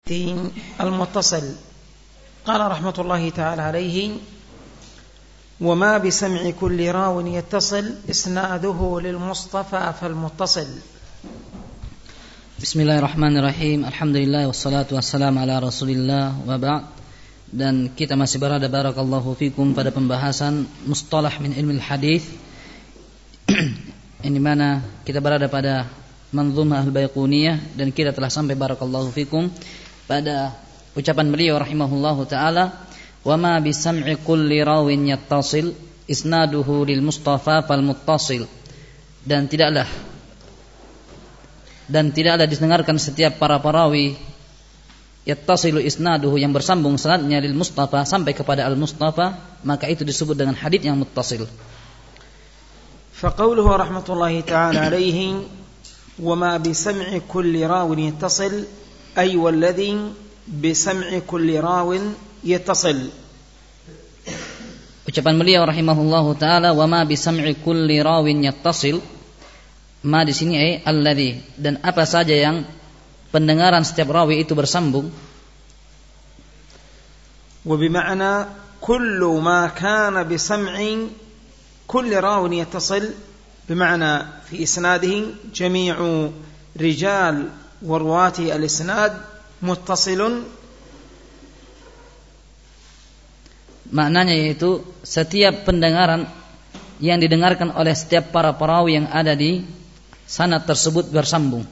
المتصل. قال رحمة الله تعالى عليه: وما بسمع كل راو يتصل إسناده للمصطفى فالمتصل. Bismillahirrahmanirrahim. Alhamdulillah wassalatu wassalamu ala Rasulillah wa ba'd. Dan kita masih berada barakallahu fikum pada pembahasan mustalah min ilmil hadis, yang dimana kita berada pada manzumah al-Baiquniyah, dan kita telah sampai barakallahu fikum pada ucapan beliau rahimahullahu taala, wa ma bi sam'i kulli rawin yattasil isnaduhu lil mustafa fal muttasil. Dan tidaklah didengarkan setiap para perawi yattasilu isnaduhu, yang bersambung sanadnya lil mustafa sampai kepada al mustafa, maka itu disebut dengan hadits yang muttasil. فقوله رحمة الله تعالى عليه: وما بسمع كل راو يتصل، أي والذي بسمع كل راو يتصل. Ucapan beliau rahimahullahu taala, wa ma bisam'i kulli rawin yattasil, ma di sini alladzi, dan apa saja yang pendengaran setiap rawi itu bersambung. Wa bima'na kullu ma kana bisam'i kulli rawin yattasil, bima'na fi isnadihi jami'u rijal wa ruwati al-isnad muttasilun. Maknanya yaitu setiap pendengaran yang didengarkan oleh setiap para perawi yang ada di sanad tersebut bersambung.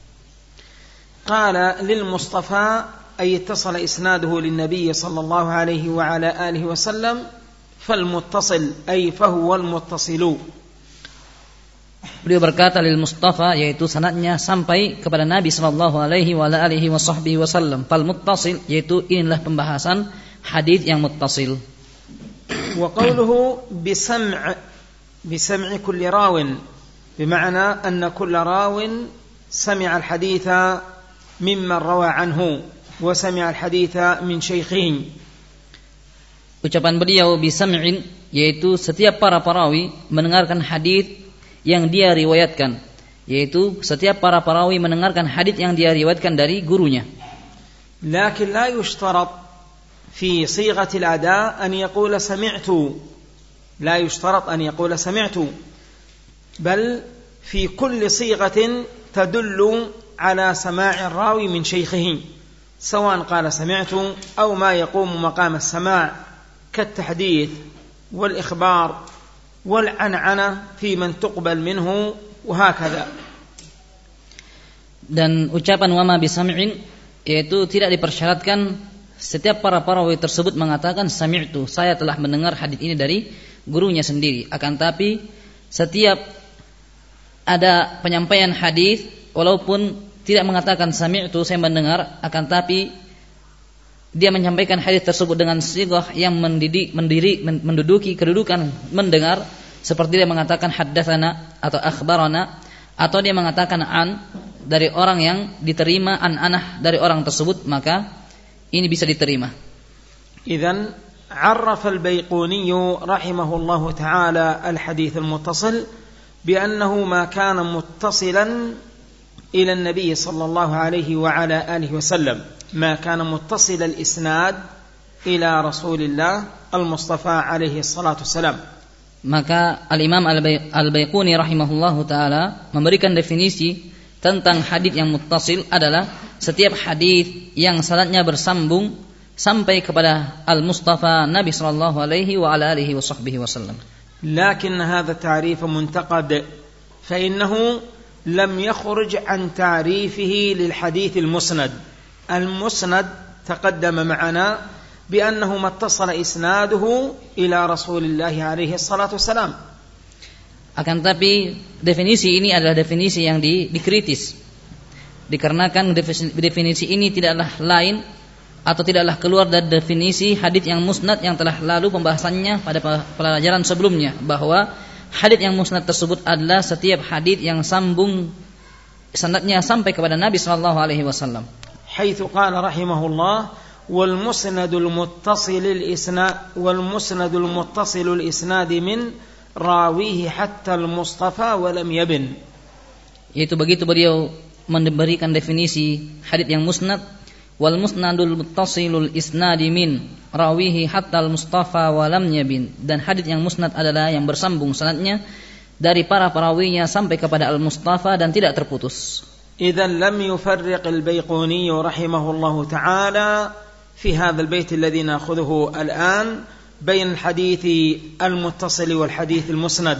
Qala lil Mustafa ay ittasala isnaduhu lin Nabi sallallahu alaihi wa ala alihi wa sallam fal muttasil ay fahuwa al muttasilu. Beliau berkata lil Mustafa, yaitu sanadnya sampai kepada Nabi sallallahu alaihi wa ala alihi wa sahbihi wasallam. Fal muttasil, yaitu inilah pembahasan hadis yang muttasil. Wa qawluhu بسمع كل راو بمعنى أن كل راو سمع الحديث ممن روى عنه وسمع الحديث من شيخه. Ucapan beliau bisam'in, yaitu setiap para perawi mendengarkan hadis yang dia riwayatkan, yaitu setiap para perawi mendengarkan hadis yang dia riwayatkan dari gurunya. لكن لا يشترط في صيغة الأداء أن يقول سمعت، لا يشترط أن يقول سمعت، بل في كل صيغة تدل على سماع الراوي من شيخه، سواء قال سمعت أو ما يقوم مقام السماع كالتحديث والإخبار والعنعنة في من تقبل منه وهكذا. Dan ucapan wama bisam'in, yaitu tidak dipersyaratkan setiap para perawi tersebut mengatakan sami'tu, saya telah mendengar hadis ini dari gurunya sendiri. Akan tapi setiap ada penyampaian hadis, walaupun tidak mengatakan sami'tu, saya mendengar, akan tapi dia menyampaikan hadis tersebut dengan sighah yang menduduki kedudukan mendengar, seperti dia mengatakan haddatsana atau akhbarana, atau dia mengatakan an dari orang yang diterima an-anah dari orang tersebut, maka ini bisa diterima. إذن عرف البيقوني رحمه الله تعالى الحديث المتصل بأنه ما كان متصلا إلى النبي صلى الله عليه وعلى آله وسلم، ما كان متصل الإسناد إلى رسول الله المصطفى عليه الصلاة والسلام. Maka Al-Imam Al-Baiquni rahimahullahu taala memberikan definisi tentang hadis yang muttasil adalah setiap hadis yang sanadnya bersambung sampai kepada Al-Mustafa Nabi sallallahu alaihi wa ala alihi washabbihi wasallam. لكن هذا التعريف منتقد، فإنه لم يخرج عن تعريفه للحديث المسند. المسند تقدم معنا بأنه ما اتصل إسناده إلى رسول الله عليه الصلاة والسلام. Akan tapi definisi ini adalah definisi yang dikritis, dikarenakan definisi ini tidaklah lain atau tidaklah keluar dari definisi hadits yang musnad yang telah lalu pembahasannya pada pelajaran sebelumnya, bahwa hadits yang musnad tersebut adalah setiap hadits yang sambung sanadnya sampai kepada Nabi sallallahu alaihi wasallam. Haitsu qala rahimahullah wal musnadul muttasilul isnad min rawihi hatta al-Mustafa wa lam yabin. Yaitu begitu beliau memberikan definisi hadits yang musnad, wal musnadul muttasilul isnadi min rawihi hatta al mustafa wa lam yabin, dan hadits yang musnad adalah yang bersambung sanadnya dari para perawinya sampai kepada al mustafa dan tidak terputus. Idzan lam yufarriq al Baiquni rahimahullahu taala fi hadzal bait alladhi na'khudhuhu al'an bain al hadits al muttasil wal hadits al musnad.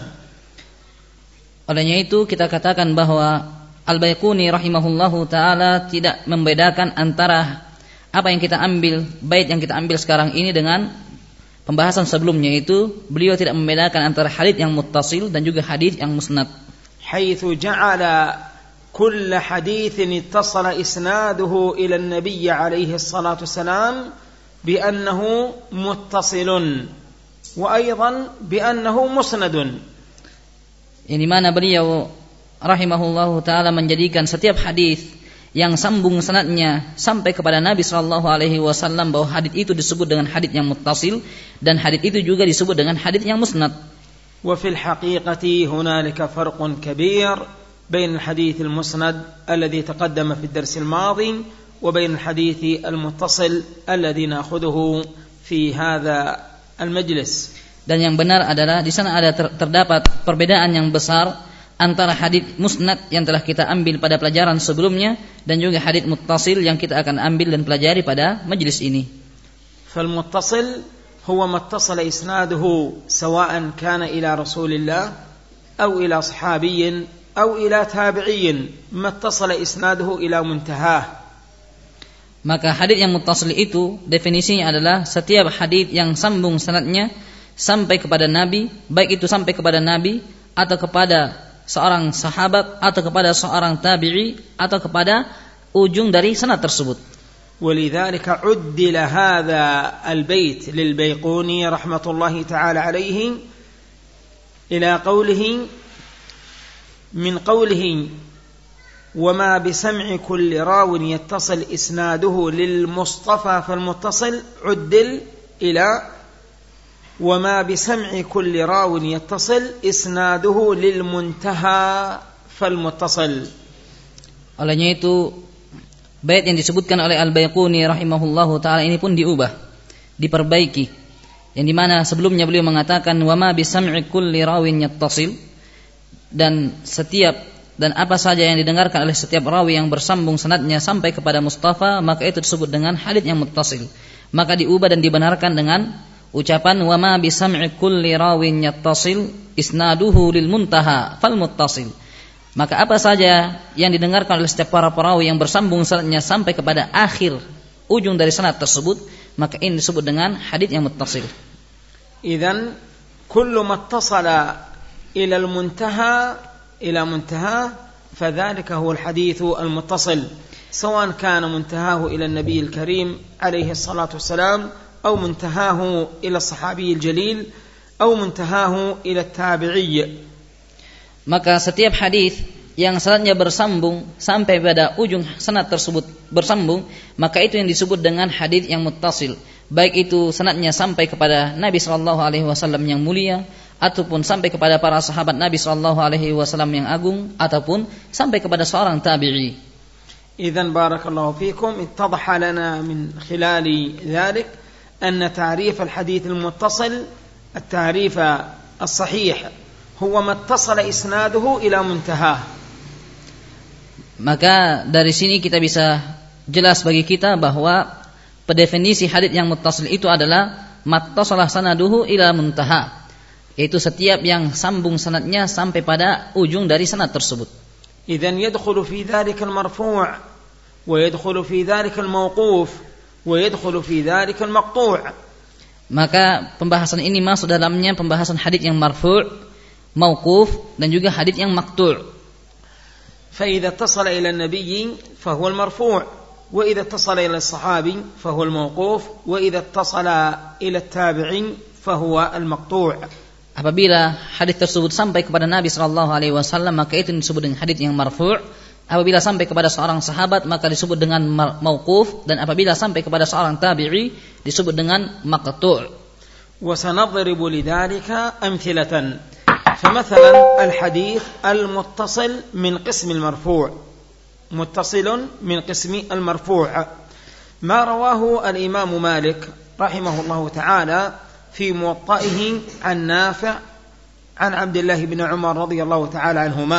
Olehnya itu kita katakan bahwa Al-Baiquni rahimahullahu ta'ala tidak membedakan antara apa yang kita ambil, bait yang kita ambil sekarang ini dengan pembahasan sebelumnya, itu beliau tidak membedakan antara hadits yang muttasil dan juga hadits yang musnad. Haitsu ja'ala kull haditsin ittasala isnaduhu ila an-nabiy alaihi salatu wassalam bi annahu muttasilun wa aidan bi annahu musnadun. Ini mana beliau rahimahullahu ta'ala menjadikan setiap hadis yang sambung sanadnya sampai kepada Nabi sallallahu alaihi wasallam bahwa hadis itu disebut dengan hadis yang muttasil, dan hadis itu juga disebut dengan hadis yang musnad. Wa fil haqiqati hunalika farqun kabir bain al-hadits al-musnad alladhi taqaddama fi ad-dars al-madi wa bain al-hadits al-muttasil alladhi na'khudhuhu fi hadha al-majlis. Dan yang benar adalah di sana ada terdapat perbedaan yang besar antara hadits musnad yang telah kita ambil pada pelajaran sebelumnya dan juga hadits muttasil yang kita akan ambil dan pelajari pada majlis ini. Fal muttasil huwa mattasala isnaduhu sawa'an kana ila Rasulillah aw ila sahabiyyin aw ila tabi'iyyin, mattasala isnaduhu ila muntahah. Maka hadits yang muttasil itu definisinya adalah setiap hadits yang sambung sanadnya sampai kepada Nabi, baik itu sampai kepada Nabi atau kepada seorang sahabat atau kepada seorang tabi'i atau kepada ujung dari sanad tersebut. ولذلك عدل هذا البيت للبيقوني رحمة الله تعالى عليه إلى قوله من قوله وما بسمع كل راو يتصل إسناده للمصطفى فالمتصل عدل إلى وما بسمع كل راو يتصل إسناده للمنتهى فالمتصل. Olehnya itu bait yang disebutkan oleh Al-Baiquni rahimahullahu taala ini pun diubah, diperbaiki, yang dimana sebelumnya beliau mengatakan wa ma bisam'i kulli rawin yattasil, dan setiap dan apa saja yang didengarkan oleh setiap rawi yang bersambung sanadnya sampai kepada Mustafa, maka itu disebut dengan hadits yang muttasil. Maka diubah dan dibenarkan dengan ucapan wa ma bi sam'i kulli rawin yattasil isnaduhu lil muntaha fal muttasil. Maka apa saja yang didengarkan oleh setiap para perawi yang bersambung sanadnya sampai kepada akhir ujung dari sanad tersebut, maka ini disebut dengan hadits yang muttasil. Idzan kullu ma ittasala ila al muntaha ila muntaha fadhalika huwa al hadits al muttasil, sawan kana muntahahu ila an nabiy al karim alayhi salatu wassalam أو منتهاه إلى الصحابي الجليل أو منتهاه إلى التابعي. Maka setiap hadis yang sanadnya bersambung sampai pada ujung sanad tersebut bersambung, maka itu yang disebut dengan hadis yang muttasil, baik itu sanadnya sampai kepada Nabi sallallahu alaihi wasallam yang mulia ataupun sampai kepada para sahabat Nabi sallallahu alaihi wasallam yang agung ataupun sampai kepada seorang tabi'i. Idzan barakallahu fikum, ittadha lana min khilali dzalik أن تعريف الحديث المتصل التعريف الصحيح هو ما اتصل إسناده إلى منتهاه. Maka dari sini kita bisa jelas bagi kita bahwa pendefinisi hadits yang muttasil itu adalah mattasala sanaduhu ila muntaha, yaitu setiap yang sambung sanadnya sampai pada ujung dari sanad tersebut. إذن يدخل في ذلك المرفوع ويدخل في ذلك الموقوف ويدخل في ذلك المقطوع. Maka pembahasan ini masuk dalamnya pembahasan hadits yang marfu', mauquf dan juga hadits yang maqtu'. فإذا اتصل إلى النبي فهو المرفوع وإذا اتصل إلى الصحابي فهو الموقوف وإذا اتصل إلى التابعين فهو المقطوع. Apabila hadits tersebut sampai kepada Nabi sallallahu alaihi wasallam, maka itu disebut dengan hadits yang marfu'. Apabila sampai kepada seorang sahabat, maka disebut dengan mauquf, dan apabila sampai kepada seorang tabi'i disebut dengan maqtu'. Wa sanadribu lidzalika amthilatan. فمثلا الحديث المتصل من قسم المرفوع متصل من قسم المرفوع ما رواه الإمام مالك رحمه الله تعالى في موطئه عن نافع عن عبد الله بن عمر رضي الله تعالى عنهما.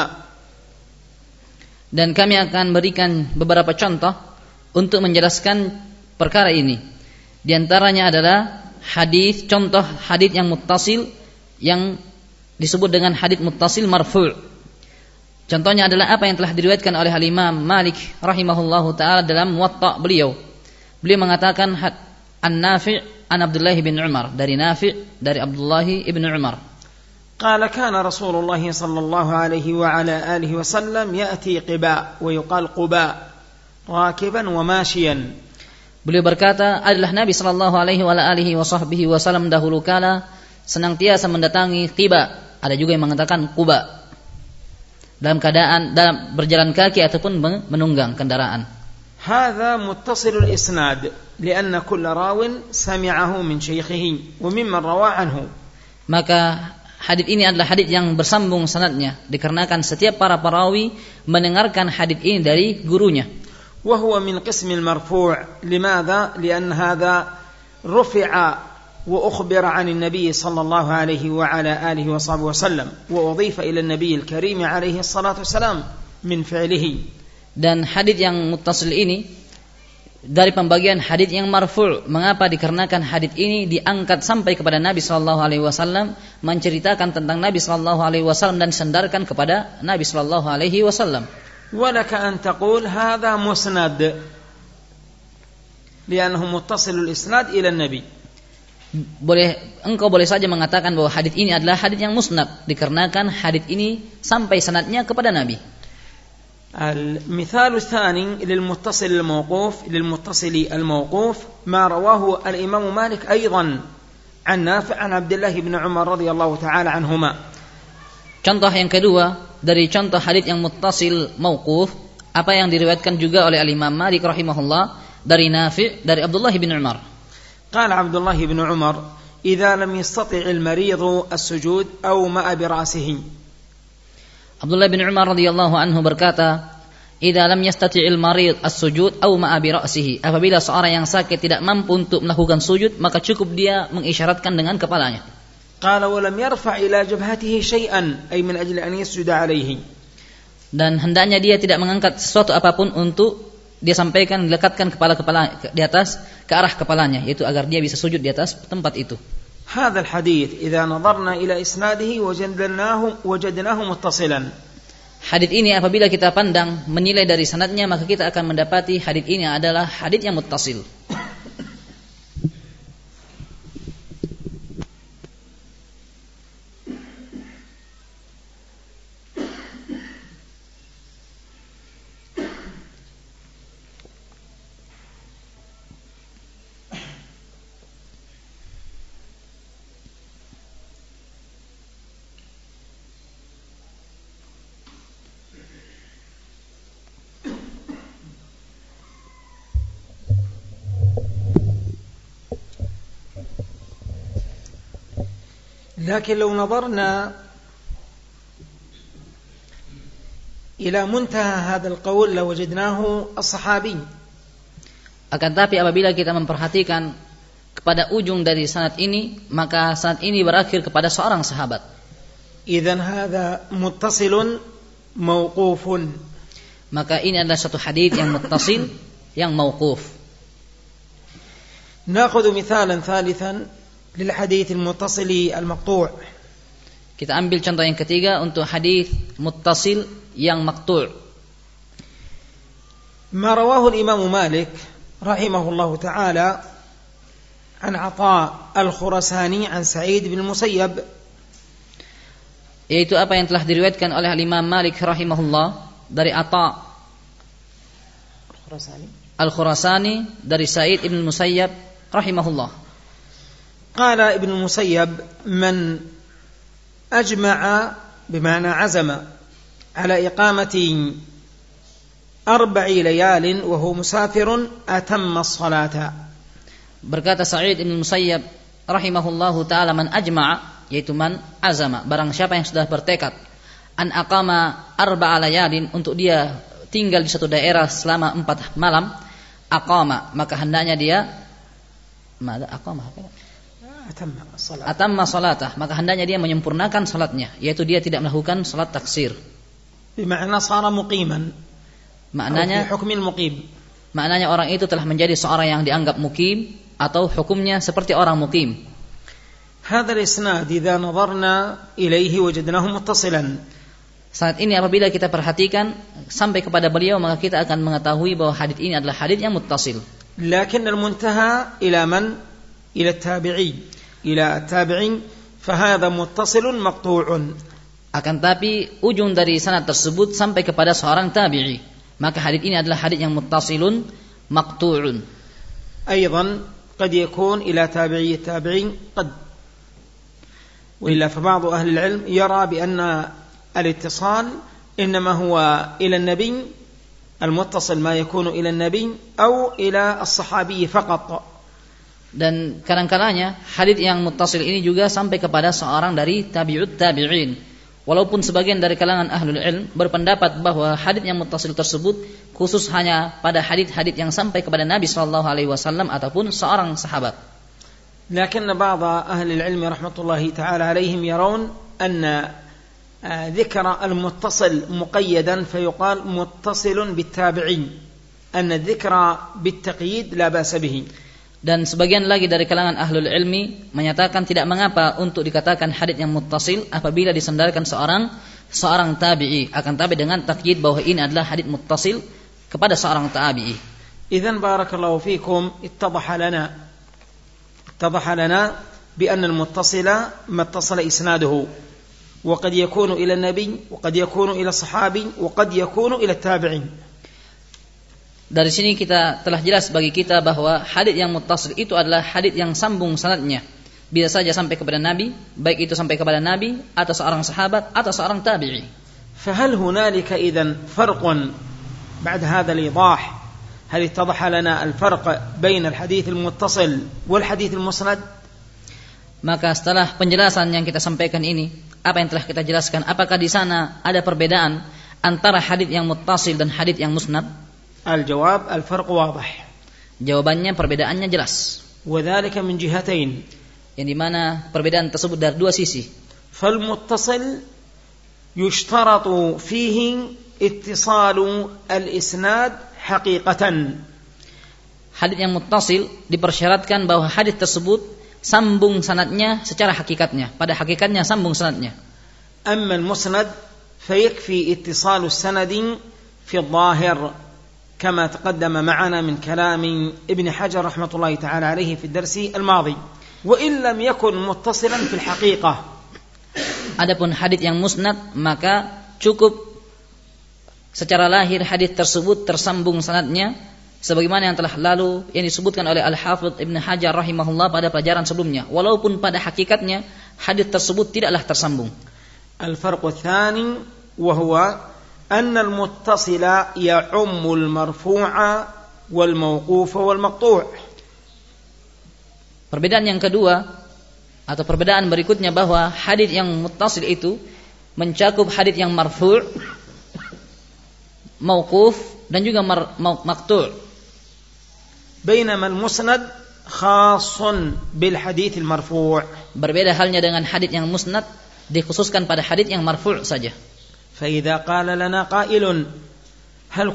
Dan kami akan berikan beberapa contoh untuk menjelaskan perkara ini. Di antaranya adalah contoh hadis yang muttasil yang disebut dengan hadis muttasil marfu'. Contohnya adalah apa yang telah diriwayatkan oleh Imam Malik rahimahullahu taala dalam Muwatta beliau. Beliau mengatakan an-Nafi' an Abdullah bin Umar, dari Nafi' dari Abdullah bin Umar. قال كان رسول الله صلى الله عليه وعلى آله وسلم يأتي قباء ويقال قباء راكبا وماشيا. Beliau berkata, adalah Nabi sallallahu alaihi wasallam dahulu kala senantiasa mendatangi Qiba, ada juga yang mengatakan Quba, dalam berjalan kaki ataupun menunggang kendaraan. هذا متصل الإسناد لأن كل راو سمعه من شيخه وممن روى عنه. Maka hadits ini adalah hadits yang bersambung sanadnya, dikarenakan setiap para perawi mendengarkan hadits ini dari gurunya. وهو من قسم المرفوع. لماذا؟ لأن هذا رفع وأخبر عن النبي صلى الله عليه وعلى آله وصحبه وسلم وأضيف إلى النبي الكريم عليه الصلاة والسلام من فعله. Dan hadits yang muttasil ini dari pembagian hadits yang marfu'. Mengapa? Dikarenakan hadits ini diangkat sampai kepada Nabi sallallahu alaihi wasallam, menceritakan tentang Nabi sallallahu alaihi wasallam dan sandarkan kepada Nabi sallallahu alaihi wasallam. ولك أن تقول هذا مسند لأنه متصل الإسناد إلى النبي. Engkau boleh saja mengatakan bahwa hadits ini adalah hadits yang musnad, dikarenakan hadits ini sampai sanadnya kepada Nabi. المثال الثاني للمتصل الموقوف ما رواه الإمام مالك أيضا عن نافع عن عبد الله بن عمر رضي الله تعالى عنهما. Contoh yang kedua dari contoh hadits yang muttasil mauquf, apa yang diriwayatkan juga oleh Imam Malik rahimahullah dari Nafi' dari Abdullah bin Umar. قال عبد الله بن عمر إذا لم يستطع المريض السجود أو ما برأسه. Abdullah bin Umar radhiyallahu anhu berkata, "Idza lam yastati'il marid as-sujud aw ma'a bi ra'sihi." Apabila seorang yang sakit tidak mampu untuk melakukan sujud, maka cukup dia mengisyaratkan dengan kepalanya. قال ولم يرفع إلى جبهته شيئا أي من أجل أن يسجد عليه. Dan hendaknya dia tidak mengangkat sesuatu apapun untuk dia sampaikan, dilekatkan kepala di atas ke arah kepalanya, yaitu agar dia bisa sujud di atas tempat itu. هذا الحديث إذا نظرنا إلى إسناده وجدناه متصلا. Hadits ini apabila kita pandang menilai dari sanadnya, maka kita akan mendapati hadits ini adalah hadits yang muttasil. لكن لو نظرنا إلى منتهى هذا القول لوجدناه الصحابي. Akan tapi apabila kita memperhatikan kepada ujung dari sanad ini, maka sanad ini berakhir kepada seorang sahabat. إذن هذا متصل موقوف. Maka ini adalah satu hadits yang muttasil yang mauquf. نأخذ مثالا ثالثا للحديث المتصل المقطوع. Kita ambil contoh yang ketiga untuk hadis muttasil yang maqtu'. ما رواه الإمام مالك رحمه الله تعالى عن عطاء الخرساني عن سعيد بن المسيب. Yaitu apa yang telah diriwayatkan oleh Imam Malik rahimahullah dari Atha Al-Khurasani dari Sa'id ibn Musayyab rahimahullah. قال ابن المسيب من أجمع بمعنى عزم على إقامة 4 ليال وهو مسافر أتم الصلاة. Berkata Sa'id ibn Musayyab rahimahullahu ta'ala, man ajma'a, yaitu man azama, barang siapa yang sudah bertekad an aqama 4 layalin, untuk dia tinggal di satu daerah selama 4 malam, aqama, maka hendaknya dia aqama atamma salatah, maka hendaknya dia menyempurnakan salatnya, yaitu dia tidak melakukan salat taksir. Bima'na sara muqiman. Maknanya hukmin muqim. Maknanya orang itu telah menjadi seorang yang dianggap mukim atau hukumnya seperti orang mukim. هذا الإسناد إذا نظرنا إليه وجدناه متصلا. Saat ini apabila kita perhatikan sampai kepada beliau, maka kita akan mengetahui bahwa hadits ini adalah hadits yang muttasil. لكن المنتهى إلى من؟ إلى التابعي. إلى التابعين فهذا متصل مقطوع. Akan tapi ujung dari sanad tersebut sampai kepada seorang tabi'i, maka hadits ini adalah hadits yang muttasilun maqtu'un. أيضا قد يكون إلى تابعي التابعين قد، وإلا فبعض أهل العلم يرى بأن الاتصال إنما هو إلى النبي، المتصل ما يكون إلى النبي أو إلى الصحابي فقط. Dan kadang-kadangnya hadits yang muttasil ini juga sampai kepada seorang dari tabi'ut tabi'in. Walaupun sebagian dari kalangan ahlul ilm berpendapat bahwa hadits yang muttasil tersebut khusus hanya pada hadits-hadits yang sampai kepada Nabi sallallahu alaihi wasallam ataupun seorang sahabat. لكن بعض أهل العلم رحمة الله تعالى عليهم يرون أن ذكر المتصل مقيدا فيقال متصل بالتابعين، أن الذكر بالتقييد لا بأس به. Dan sebagian lagi dari kalangan ahlul ilmi menyatakan tidak mengapa untuk dikatakan hadits yang muttasil apabila disandarkan seorang tabi'i, akan tapi dengan takyid bahwa ini adalah hadits muttasil kepada seorang tabi'i. إذن بارك الله فيكم اتضح لنا بأن المتصل ما اتصل إسناده، وقد يكون إلى النبي وقد يكون إلى الصحابي وقد يكون إلى التابعين. Dari sini kita telah jelas bagi kita bahwa hadits yang muttasil itu adalah hadits yang sambung sanadnya, bisa saja sampai kepada Nabi, baik itu sampai kepada Nabi atau seorang sahabat atau seorang tabi'i. فهل هنالك إذن فرق بعد هذا الإيضاح؟ هل اتضح لنا الفرق بين الحديث المتصل والحديث المسند؟ Maka setelah penjelasan yang kita sampaikan ini, apa yang telah kita jelaskan, apakah di sana ada perbedaan antara hadits yang muttasil dan hadits yang musnad? الجواب الفرق واضح. Jawabannya perbedaannya jelas. وذلك من جهتين. Yang dimana perbedaan tersebut dari dua sisi. فالمتصل يشترط فيه اتصال الإسناد حقيقة. Hadits yang muttasil dipersyaratkan bahwa hadits tersebut sambung sanadnya secara hakikatnya, pada hakikatnya sambung sanadnya. أما المسند فيكفي اتصال السند في الظاهر كما تقدم معنا من كلام ابن حجر رحمة الله تعالى عليه في الدرس الماضي، وإن لم يكن متصلا في الحقيقة. Adapun hadits yang musnad, maka cukup secara lahir hadits tersebut tersambung sanadnya, sebagaimana yang telah lalu yang disebutkan oleh Al-Hafidz Ibn Hajar rahimahullah pada pelajaran sebelumnya, walaupun pada hakikatnya hadits tersebut tidaklah tersambung. الفرق الثاني وهو أن المتصل يعم المرفوع والموقوف والمقطوع. Perbedaan yang kedua atau perbedaan berikutnya bahwa hadits yang muttasil itu mencakup hadits yang marfu', mauquf dan juga maqtu'. بينما المسند خاص بالحديث المرفوع. Berbeda halnya dengan hadits yang musnad, dikhususkan pada hadits yang marfu' saja. فإذا قال لنا قائل هل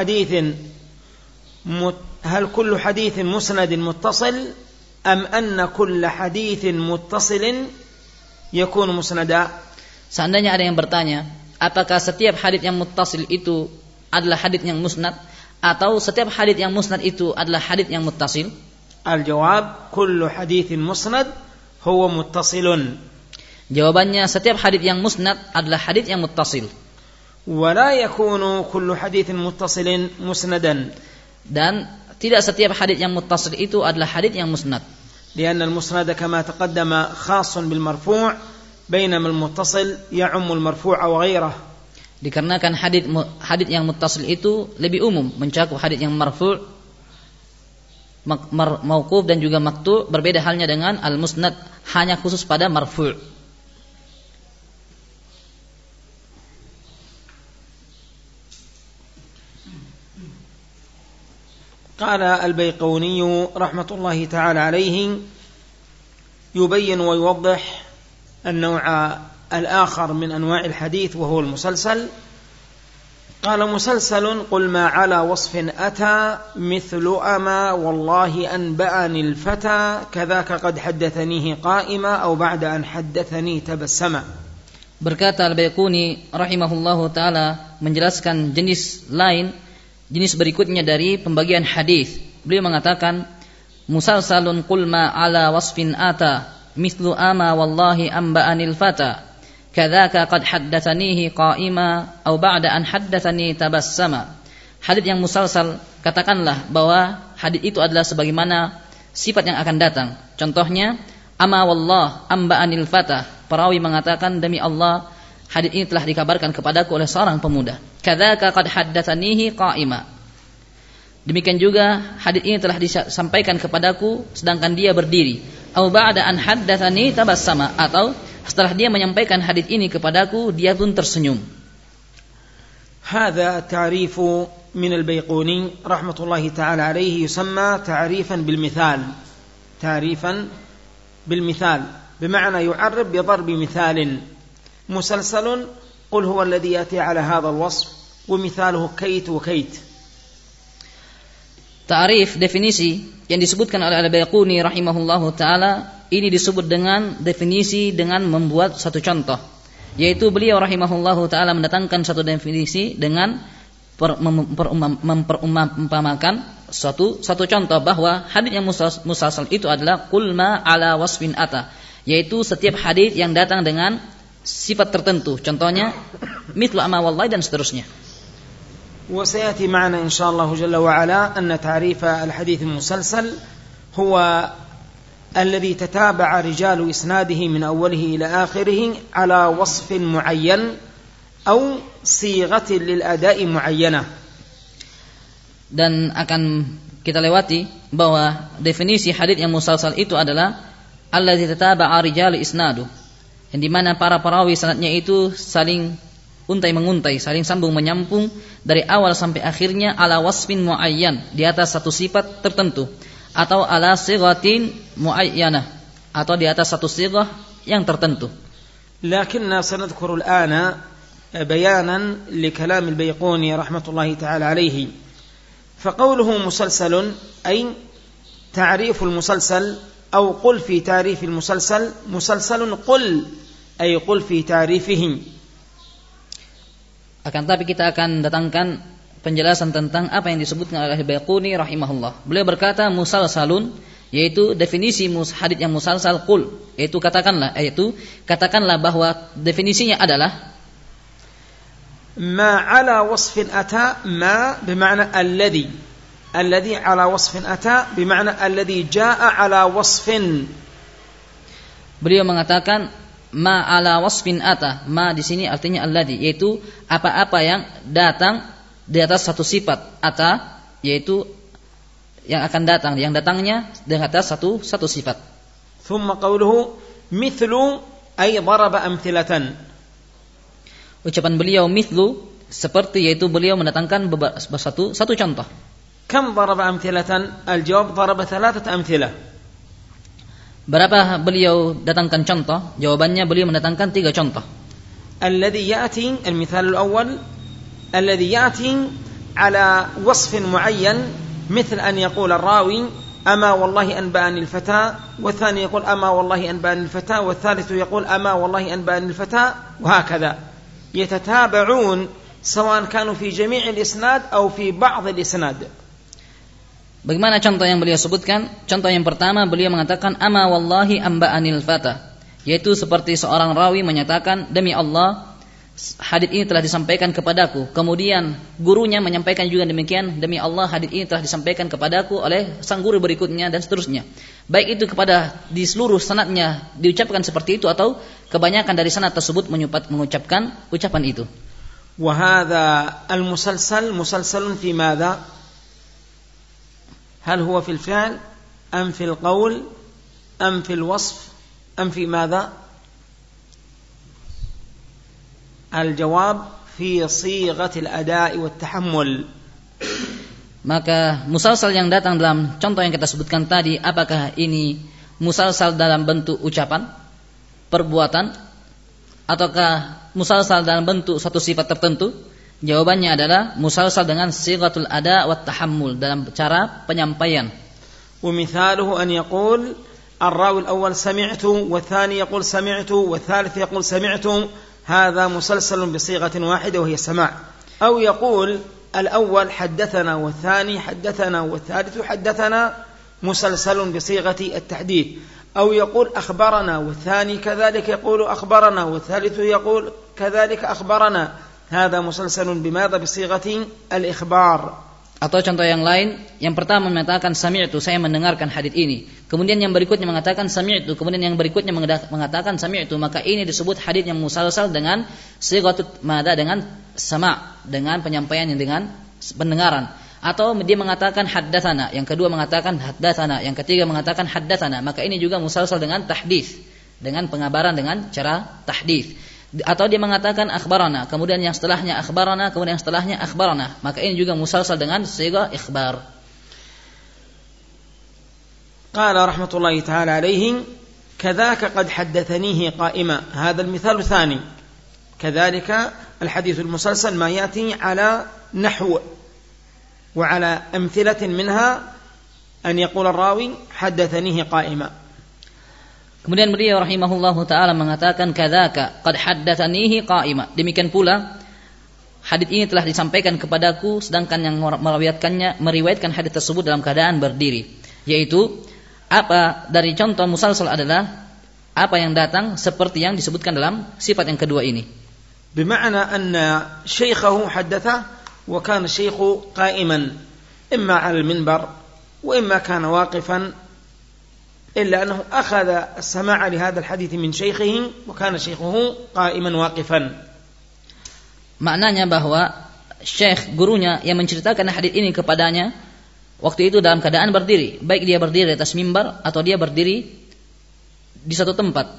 كل حديث مسند متصل أم أن كل حديث متصل يكون مسندا؟ Seandainya ada yang bertanya, apakah setiap hadits yang muttasil itu adalah hadits yang musnad atau setiap hadits yang musnad itu adalah hadits yang muttasil? الجواب كل حديث مسند هو متصل. Jawabannya setiap hadits yang musnad adalah hadits yang muttasil. ولا يكون كل حديث متصل مسندا. Dan tidak setiap hadits yang muttasil itu adalah hadits yang musnad. لأن المسند كما تقدم خاص بالمرفوع بينما المتصل يعم المرفوع وغيره. Dikarenakan hadits yang muttasil itu lebih umum, mencakup hadits yang marfu', mauquf dan juga maqtu'. Berbeda halnya dengan al-musnad, hanya khusus pada marfu'. قال البيقوني رحمة الله تعالى عليه يبين ويوضح النوع الآخر من أنواع الحديث وهو المسلسل. قال مسلسل قل ما على وصف أتى مثل أما والله أنبأني الفتى كذاك قد حدثنيه قائما أو بعد أن حدثني تبسما. Berkata Al-Baiquni rahimahullahu ta'ala menjelaskan jenis lain, jenis berikutnya dari pembagian hadis. Beliau mengatakan musalsalun qul ma ala wasfin ata mithlu ama wallahi anba'anil fata kadzaka qad haddatsanihi qa'ima aw ba'da an haddatsani tabassama. Hadis yang musalsal, katakanlah bahwa hadis itu adalah sebagaimana sifat yang akan datang. Contohnya ama wallah anba'anil fata, perawi mengatakan demi Allah hadis ini telah dikabarkan kepadaku oleh seorang pemuda. Kadzaka qad haddatsanihi qa'ima, demikian juga hadis ini telah disampaikan kepadaku sedangkan dia berdiri. Au ba'da an haddatsani tabassama, atau setelah dia menyampaikan hadis ini kepadaku dia pun tersenyum. هذا التعريف من البيقوني رحمة الله تعالى عليه يسمى تعريفا بالمثال. تعريفا بالمثال بمعنى يعرب بضرب مثال. مسلسل قل هو الذي يأتي على هذا الوصف ومثاله كيت وكيت. Ta'rif, definisi yang disebutkan oleh Al-Baiquni rahimahullahu ta'ala ini disebut dengan definisi dengan membuat satu contoh, yaitu beliau rahimahullahu ta'ala mendatangkan satu definisi dengan memperumpamakan satu contoh bahwa hadis yang musalsal itu adalah qul ma ala wasfin ata, yaitu setiap hadis yang datang dengan sifat tertentu, contohnya mithlu ama wallahi dan seterusnya. وسيأتي معنا إن شاء الله جل وعلا أن تعريف الحديث المسلسل هو الذي تتابع رجال إسناده من أوله إلى آخره على وصف معين أو صيغة للأداء معينة. Dan akan kita lewati bahwa definisi hadits yang musalsal itu adalah alladzi tataba'a rijalu isnadu, yang dimana para perawi sanadnya itu saling untai menguntai, saling sambung menyampung dari awal sampai akhirnya ala wasfin muayyan, di atas satu sifat tertentu, atau ala sighatin muayyanah, atau di atas satu sighah yang tertentu. لكننا سنذكر الآن بيانا لكلام البيقوني رحمة الله تعالى عليه. فقوله مسلسل أي تعريف المسلسل أو قل في تعريف المسلسل. مسلسل قل أي قل في تعريفه. Akan tapi kita akan datangkan penjelasan tentang apa yang disebutkan oleh Baiquni rahimahullah. Beliau berkata musalsalun, yaitu definisi hadits yang musalsal qul, yaitu katakanlah bahwa definisinya adalah ma ala wasfin ata, ma bima'na alladhi ala wasfin ata bima'na alladhi jaa ala wasfin. Beliau mengatakan ma ala wasfin ata, ma di sini artinya alladhi, yaitu apa-apa yang datang di atas satu sifat, ata yaitu yang akan datang, yang datangnya di atas satu sifat. Thumma qawluhu mithlu ay daraba amthilatan. Ucapan beliau mithlu seperti, yaitu beliau mendatangkan satu contoh. Kam daraba amthilatan? Al-jawab daraba thalathat amthilah. Berapa beliau datangkan contoh? Jawabannya beliau mendatangkan 3 contoh. Alladhi ya'ti, al-mithal al-awwal, alladhi ya'ti ala wasfin muayyan, مثل أن يقول الراوي أما والله أنبأني الفتى، والثاني يقول أما والله أنبأني الفتى، والثالث يقول أما والله أنبأني الفتى، وهكذا يتتابعون سواء كانوا في جميع الإسناد أو في بعض الإسناد. Bagaimana contoh yang beliau sebutkan? Contoh yang pertama beliau mengatakan ama wallahi amba'anil fata, yaitu seperti seorang rawi menyatakan demi Allah hadits ini telah disampaikan kepadaku. Kemudian gurunya menyampaikan juga demikian, demi Allah hadits ini telah disampaikan kepadaku oleh sang guru berikutnya, dan seterusnya. Baik itu kepada di seluruh sanadnya diucapkan seperti itu, atau kebanyakan dari sanad tersebut mengucapkan ucapan itu. Wa hadza al-musalsal musalsalun fi madza? هل هو في الفعل أم في القول أم في الوصف أم في ماذا؟ الجواب في صيغة الأداء والتحمل. Maka musalsal yang datang dalam contoh yang kita sebutkan tadi, apakah ini musalsal dalam bentuk ucapan, perbuatan, ataukah musalsal dalam bentuk suatu sifat tertentu? Jawabannya adalah musalsal dengan sighatul ada wa tahammul, dalam cara penyampaian. ومثاله أن يقول الراوي الأول سمعت والثاني يقول سمعت والثالث يقول سمعت، هذا مسلسل بصيغة واحدة وهي سماع. أو يقول الأول حدثنا والثاني حدثنا والثالث حدثنا، مسلسل بصيغة التحديث. أو يقول أخبرنا والثاني كذلك يقول أخبرنا والثالث يقول كذلك أخبرنا، هذا مسلسل بماذا؟ بصيغة الإخبار. Atau contoh yang lain, yang pertama mengatakan sami'tu, saya mendengarkan hadits ini. Kemudian yang berikutnya mengatakan sami'tu, kemudian yang berikutnya mengatakan sami'tu, maka ini disebut hadits yang musalsal dengan sighatut mada, dengan sama', dengan penyampaian yang dengan pendengaran. Atau dia mengatakan haddatsana, yang kedua mengatakan haddatsana, yang ketiga mengatakan haddatsana, maka ini juga musalsal dengan tahdits, dengan pengabaran dengan cara tahdits. Atau dia mengatakan akhbarana, kemudian yang setelahnya akhbarana, kemudian yang setelahnya akhbarana, maka ini juga musalsal dengan sigha ikhbar. Qala rahmatullahi ta'ala alaihi كذاك قد حدثنيه قائما، هذا المثال الثاني. كذلك الحديث المسلسل ما يأتي على نحو وعلى أمثلة منها أن يقول الراوي حدثنيه قائما. Kemudian beliau rahimahullahu ta'ala mengatakan kadzaka qad haddatsanihi qa'ima, demikian pula hadits ini telah disampaikan kepadaku sedangkan yang meriwayatkan hadits tersebut dalam keadaan berdiri. Yaitu apa dari contoh musalsal adalah apa yang datang seperti yang disebutkan dalam sifat yang kedua ini. Bima'na anna syaikhahu haddatha wa kana syaikhu qa'iman imma 'ala al-minbar wa imma kana waqifan, إلا أنه أخذ السماع لهذا الحديث من شيخه وكان شيخه قائما واقفا. Maknanya bahwa syekh gurunya yang menceritakan hadits ini kepadanya waktu itu dalam keadaan berdiri, baik dia berdiri di atas mimbar atau dia berdiri di satu tempat.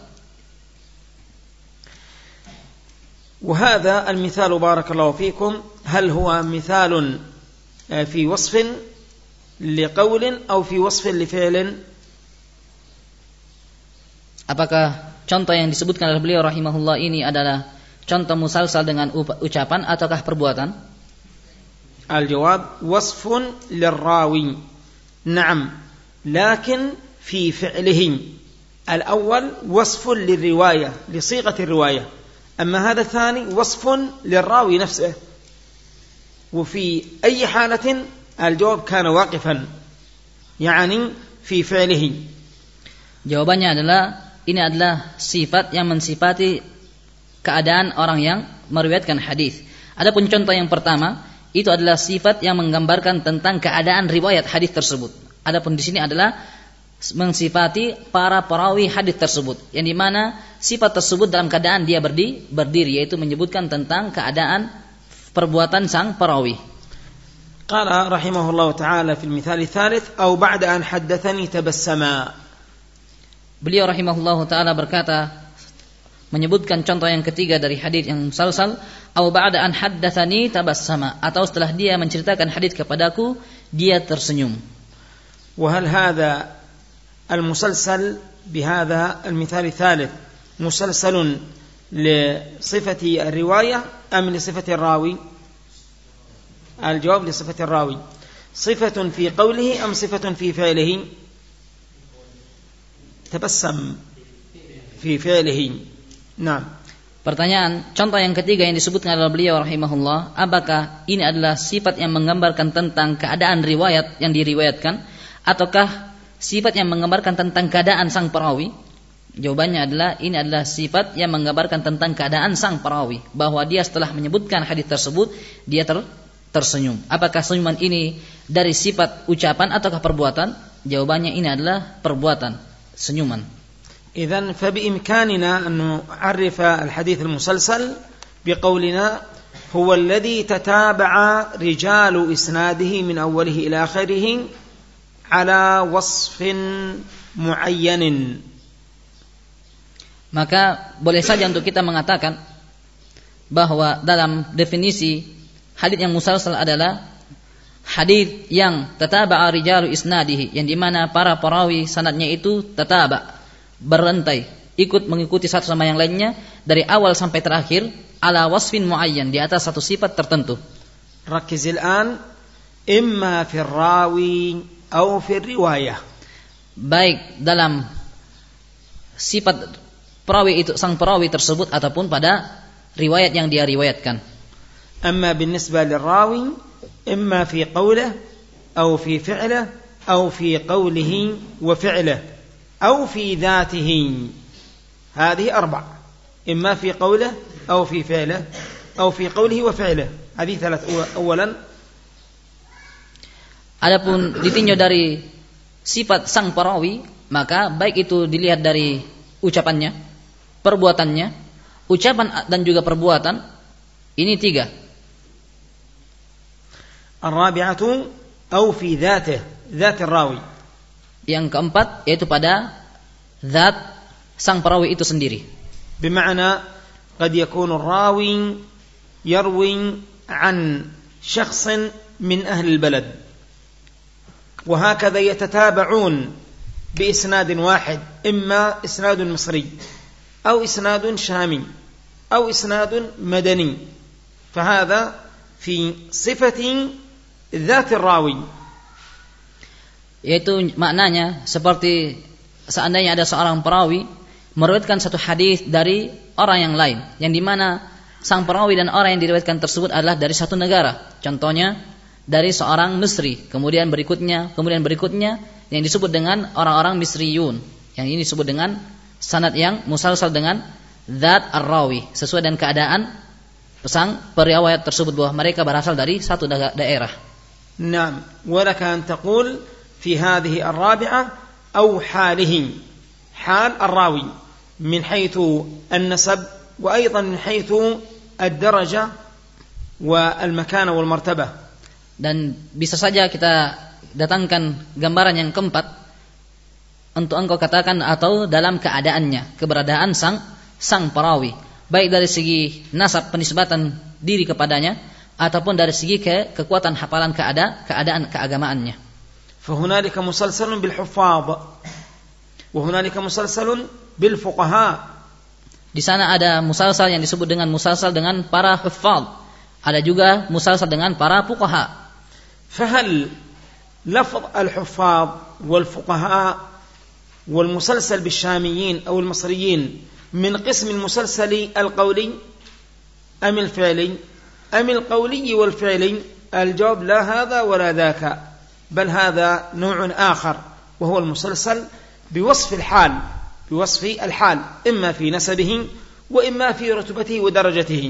وهذا المثال بارك الله فيكم هل هو مثال في وصف لقول أو في وصف لفعل؟ Apakah contoh yang disebutkan oleh beliau rahimahullah ini adalah contoh musalsal dengan ucapan ataukah perbuatan? Al-jawab wasfun lirrawi. Naam, lakin fi fi'lihi. Al-awwal wasfun lirriwayah, lisigati riwayah. Amma hadha thani wasfun lirrawi nafsuhu. وفي أي حالة الجواب كان واقفا يعني في فعله. Jawabannya adalah ini adalah sifat yang mensifati keadaan orang yang meriwayatkan hadis. Adapun contoh yang pertama itu adalah sifat yang menggambarkan tentang keadaan riwayat hadis tersebut. Adapun di sini adalah mensifati para perawi hadis tersebut, yang dimana sifat tersebut dalam keadaan dia berdiri, yaitu menyebutkan tentang keadaan perbuatan sang perawi. Qala rahimahullah ta'ala fil mithal tsalits atau ba'da an haddatsani tabassama. Beliau rahimahullahu ta'ala berkata, menyebutkan contoh yang ketiga dari hadits yang musalsal, atau ba'da an haddatsani tabassama, atau setelah dia menceritakan hadits kepadaku dia tersenyum. Wa hal hadha al-musalsal bihadha al-mithal الثالث musalsalun li sifati ar-riwayah am li sifati ar-rawi? Al-jawab li sifati ar-rawi. Sifatun fi qawlihi am sifatun fi fi'lihi? Tabassam fi fi'lihi. Nah. Pertanyaan, contoh yang ketiga yang disebutkan oleh beliau rahimahullah, apakah ini adalah sifat yang menggambarkan tentang keadaan riwayat yang diriwayatkan ataukah sifat yang menggambarkan tentang keadaan sang perawi? Jawabannya adalah ini adalah sifat yang menggambarkan tentang keadaan sang perawi, bahwa dia setelah menyebutkan hadis tersebut dia tersenyum. Apakah senyuman ini dari sifat ucapan ataukah perbuatan? Jawabannya ini adalah perbuatan. senyuman. إذن فبإمكاننا أن نعرف الحديث المسلسل بقولنا هو الذي تتابع رجال إسناده من أوله إلى آخره على وصف معين. Maka boleh saja untuk kita mengatakan bahwa dalam definisi hadits yang musalsal adalah hadis yang tataba'a rijalu isnadihi, yang dimana para perawi sanadnya itu tataba, berantai, ikut mengikuti satu sama yang lainnya dari awal sampai terakhir, ala wasfin muayyan, di atas satu sifat tertentu. ركز الآن إما في الراوي أو في الرواية. Baik dalam sifat perawi itu, sang perawi tersebut, ataupun pada riwayat yang dia riwayatkan. أما بالنسبة للراوي إما في قوله أو في فعله أو في قوله وفعله أو في ذاته. هذه أربع: إما في قوله أو في فعله أو في قوله وفعله. هذه ثلاث. أولا، adapun ditinjau dari sifat sang perawi, maka baik itu dilihat dari ucapannya, perbuatannya, ucapan dan juga perbuatan. Ini tiga. الرابعة أو في ذاته، ذات الراوي. Yang keempat yaitu pada zat sang perawi itu sendiri. بمعنى قد يكون الراوي يروي عن شخص من أهل البلد، وهكذا يتتابعون بإسناد واحد، إما إسناد مصري أو إسناد شامي أو إسناد مدني، فهذا في صفة ذات الراوي. Yaitu maknanya seperti seandainya ada seorang perawi meriwayatkan satu hadis dari orang yang lain, yang dimana sang perawi dan orang yang diriwayatkan tersebut adalah dari satu negara. Contohnya dari seorang Misri, kemudian berikutnya yang disebut dengan orang-orang Misriyun. Yang ini disebut dengan sanad yang musalsal dengan zat ar-rawi, sesuai dengan keadaan sang periwayat tersebut bahwa mereka berasal dari satu daerah. Naam, walaka an taqul fi hadhihi ar-rabi'ah aw halihi, hal ar-rawi min haythu an-nasab wa aidan min haythu ad-daraja wa al-makana wal martabah. Dan bisa saja kita datangkan gambaran yang keempat untuk engkau katakan, atau dalam keadaannya, keberadaan sang perawi, baik dari segi nasab, penisbatan diri kepadanya, ataupun dari segi kekuatan hafalan keadaan keagamaannya. فهنالك مسلسل بالحفاظ وهنالك مسلسل بالفقهاء. Di sana ada musalsal yang disebut dengan musalsal dengan para huffaz, ada juga musalsal dengan para fuqaha. فهل لفظ الحفاظ والفقهاء والمسلسل بالشاميين أو المصريين من قسم المسلسل القولي أم الفعلي أم القولي والفعلي؟ الجواب لا هذا ولا ذاك، بل هذا نوع آخر، وهو المسلسل بوصف الحال إما في نسبه وإما في رتبته ودرجته.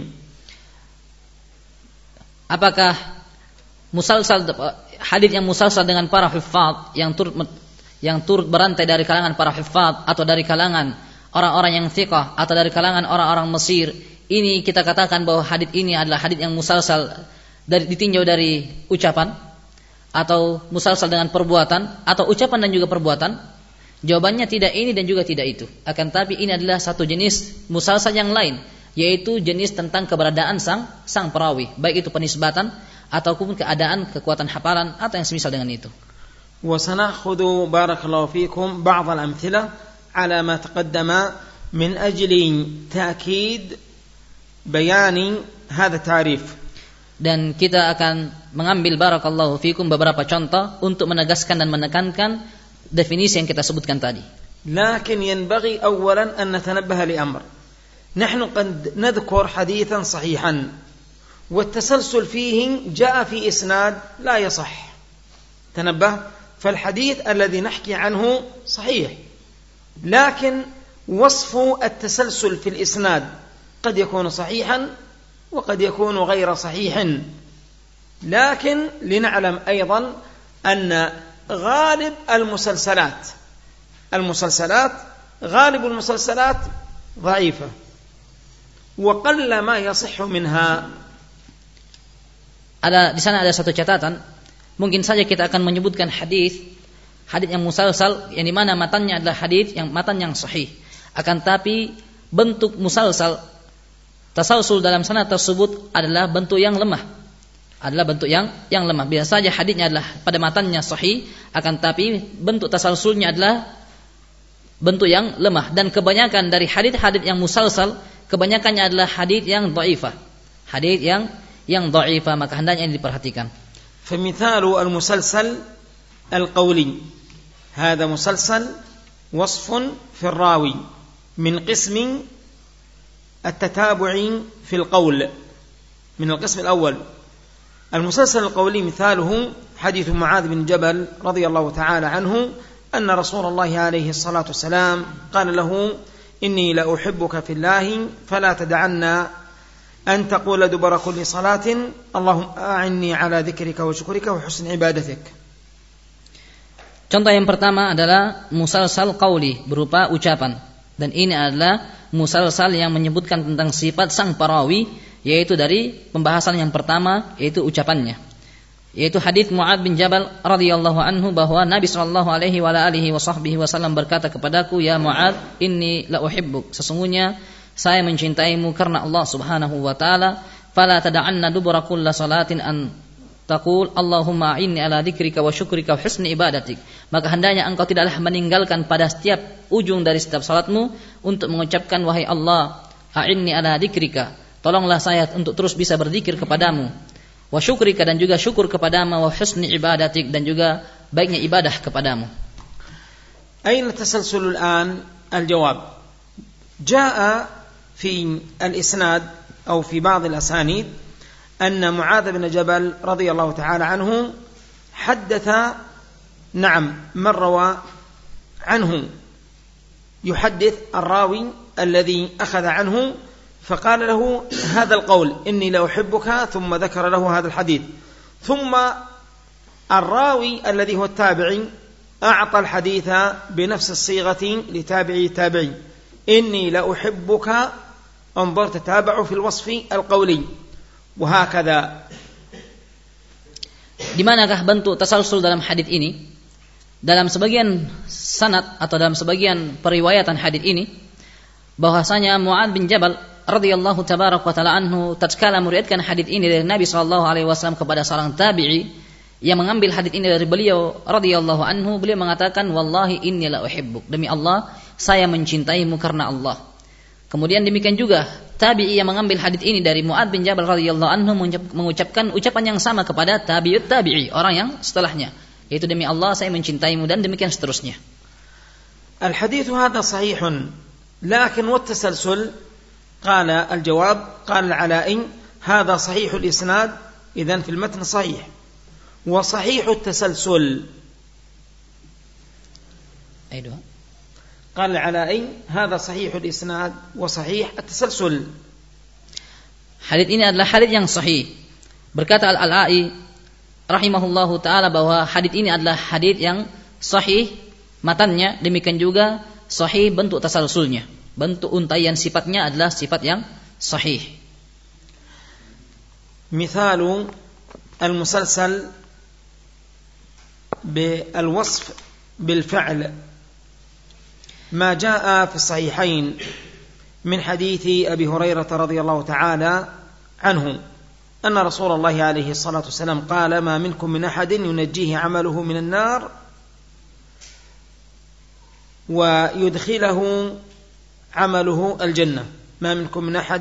Apakah musalsal, hadis yang musalsal dengan para huffaz yang turut berantai dari kalangan para huffaz, atau dari kalangan orang-orang yang thiqah, atau dari kalangan orang-orang Mesir, ini kita katakan bahwa hadis ini adalah hadis yang musalsal ditinjau dari ucapan, atau musalsal dengan perbuatan, atau ucapan dan juga perbuatan? Jawabannya tidak ini dan juga tidak itu. Akan tapi ini adalah satu jenis musalsal yang lain, yaitu jenis tentang keberadaan sang perawi, baik itu penisbatan ataupun keadaan kekuatan hafalan atau yang semisal dengan itu. وسنأخذ بارك الله فيكم بعض الأمثلة على ما تقدم من أجل تأكيد بيان هذا التعريف. Dan kita akan mengambil barakallahu fikum beberapa contoh untuk menegaskan dan menekankan definisi yang kita sebutkan tadi. لكن ينبغي أولا أن نتنبه لأمر. نحن قد نذكر حديثا صحيحا والتسلسل فيه جاء في إسناد لا يصح. تنبه، فالحديث الذي نحكي عنه صحيح، لكن وصف التسلسل في الإسناد قد يكون صحيحا وقد يكون غير صحيح. لكن لنعلم أيضا أن غالب المسلسلات ضعيفة وقل ما يصح منها. Di sana ada satu catatan. Mungkin saja kita akan menyebutkan hadis yang musalsal, yang dimana matannya adalah hadis yang matan yang sahih. Akan tapi bentuk musalsal, tasalsul dalam sanad tersebut adalah bentuk yang lemah. adalah bentuk yang lemah. Biasa saja hadisnya adalah pada matanya sahih, akan tapi bentuk tasalsulnya adalah bentuk yang lemah. Dan kebanyakan dari hadis-hadis yang musalsal, kebanyakannya adalah hadis yang dhaifah. Hadis yang dhaifah, maka hendaknya diperhatikan. فمثال المسلسل القولي هذا مسلسل وصف في الراوي من قسم التتابع في القول من القسم الأول. المسلسل القولي مثاله حديث معاذ بن جبل رضي الله تعالى عنه أن رسول الله عليه الصلاة والسلام قال له إني لأحبك في الله فلا تدعنا أن تقول دبر كل صلاة اللهم أعني على ذكرك وشكرك وحسن عبادتك. Contoh yang pertama adalah musalsal qauli, berupa ucapan. Dan ini adalah musalsal yang menyebutkan tentang sifat sang perawi, yaitu dari pembahasan yang pertama, yaitu ucapannya. Yaitu hadis Mu'adz bin Jabal radhiyallahu anhu bahwa Nabi sallallahu alaihi wasallam berkata kepadaku, ya Mu'adz, inni la uhibbuk, sesungguhnya saya mencintaimu karena Allah Subhanahu wa taala, fala tad'anna dubura kulli salatin an taqul Allahumma inni ala dzikrika wa syukrika wa husni ibadatik. Maka hendaknya engkau tidaklah meninggalkan pada setiap ujung dari setiap salatmu untuk mengucapkan, wahai Allah, a'inni ala dzikrika, tolonglah saya untuk terus bisa berzikir kepadamu, wa syukrika, dan juga syukur kepadamu, wa husni ibadatik, dan juga baiknya ibadah kepadamu. Aina tasalsul al-an? Al-jawab, jaa في الإسناد أو في بعض الأسانيد أن معاذ بن جبل رضي الله تعالى عنه حدث من روى عنه، يحدث الراوي الذي أخذ عنه فقال له هذا القول إني لأحبك، ثم ذكر له هذا الحديث، ثم الراوي الذي هو التابعي أعطى الحديث بنفس الصيغة لتابعي تابعي إني لأحبك، انظر تتابع في الوصف القولي وهكذا. Di manakah bentuk tasalsul dalam hadis ini? Dalam sebagian sanad atau dalam sebagian periwayatan hadis ini, bahwasanya Mu'adz bin Jabal radhiyallahu tabaraka wa taala anhu tatkala meriwayatkan hadis ini dari Nabi sallallahu alaihi wasallam kepada seorang tabi'i yang mengambil hadis ini dari beliau radhiyallahu anhu, beliau mengatakan, wallahi inni la uhibbuk, demi Allah saya mencintaimu karena Allah. Kemudian demikian juga tabi'i yang mengambil hadis ini dari Mu'adz bin Jabal radhiyallahu anhu mengucapkan ucapan yang sama kepada tabi'ut tabi'i, orang yang setelahnya, yaitu demi Allah saya mencintaimu, dan demikian seterusnya. Al-hadits hadha sahih, lakin wat-tasalsul qala al-jawab qala al-Ala'i hadha sahih al-isnad, idhan fi al-matn sahih wa sahih at-tasalsul. Aidha قال العلائي هذا صحيح الإسناد وصحيح التسلسل. Hadis ini adalah hadis yang sahih. Berkata Al-Ala'i rahimahullahu taala bahwa hadis ini adalah hadis yang sahih matannya, demikian juga sahih bentuk tasalsulnya. Bentuk untaian sifatnya adalah sifat yang sahih. مثال المسلسل بالوصف بالفعل ما جاء في الصحيحين من حديث أبي هريرة رضي الله تعالى عنه أن رسول الله عليه الصلاة والسلام قال ما منكم من أحد ينجيه عمله من النار ويدخله عمله الجنة. ما منكم من أحد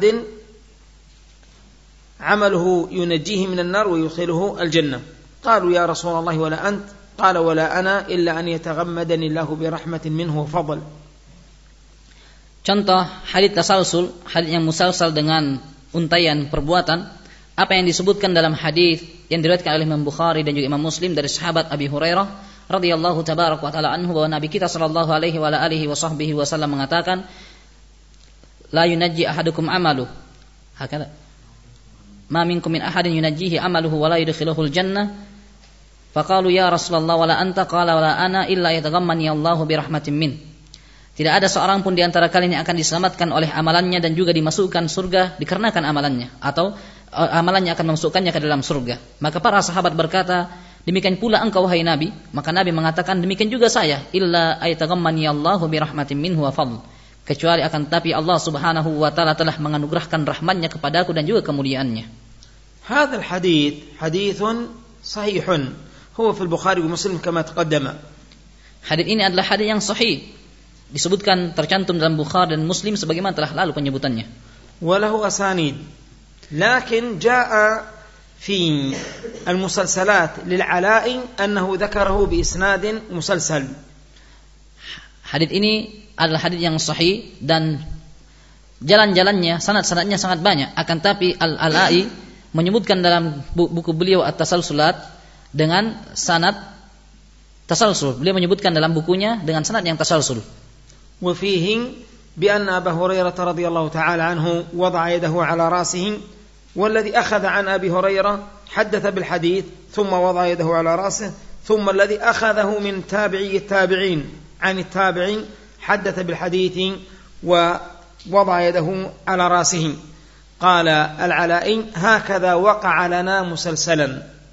عمله ينجيه من النار ويدخله الجنة. قالوا يا رسول الله ولا أنت؟ قال ولا أنا إلا أن يتغمدني الله برحمة منه وفضل. Contoh hadits tasalsul, hadits yang musalsal dengan untaian perbuatan, apa yang disebutkan dalam hadits yang diriwayatkan oleh Imam Bukhari dan juga Imam Muslim dari sahabat Abi Hurairah radhiyallahu tabaraka wa taala anhu, bahwa Nabi kita sallallahu alaihi wa alihi wasallam mengatakan, la yunajji ahadukum amalu hakala ma minkum min ahadin yunajjihi amaluhu wa la yudkhiluhul jannah. Faqalu ya Rasulullah wala anta, qala wala ana illa yataghammani Allahu bi rahmatin min. Tidak ada seorang pun di antara kalian yang akan diselamatkan oleh amalannya dan juga dimasukkan surga dikarenakan amalannya, atau amalannya akan memasukkannya ke dalam surga. Maka para sahabat berkata, demikian pula engkau wahai Nabi. Maka Nabi mengatakan, demikian juga saya, illa ayataghammani Allahu bi rahmatin minhu wa fadl, kecuali akan tapi Allah Subhanahu wa taala telah menganugerahkan rahmatnya kepadaku dan juga kemuliaannya. هذا الحديث حديث صحيح هو في البخاري ومسلم كما تقدم. Hadis ini adalah hadis yang sahih, disebutkan tercantum dalam Bukhari dan Muslim sebagaimana telah lalu penyebutannya. وله أسانيد لكن جاء في المسلسلات للعلاء أنه ذكره بإسناد مسلسل. Hadis ini adalah hadis yang sahih dan jalan-jalannya, sanad-sanadnya sangat banyak. Akan tapi Al-Ala'i menyebutkan dalam buku beliau At-Tasalsulat dengan sanad tasalsul. Beliau menyebutkan dalam bukunya dengan sanad yang tasalsul. وفيه بأن أبا هريرة رضي الله تعالى عنه وضع يده على رأسه والذي أخذ عن أبي هريرة حدث بالحديث ثم وضع يده على رأسه ثم الذي أخذه من تابعي التابعين عن التابعين حدث بالحديث ووضع يده على رأسه. قال العلائي هكذا وقع لنا مسلسلا.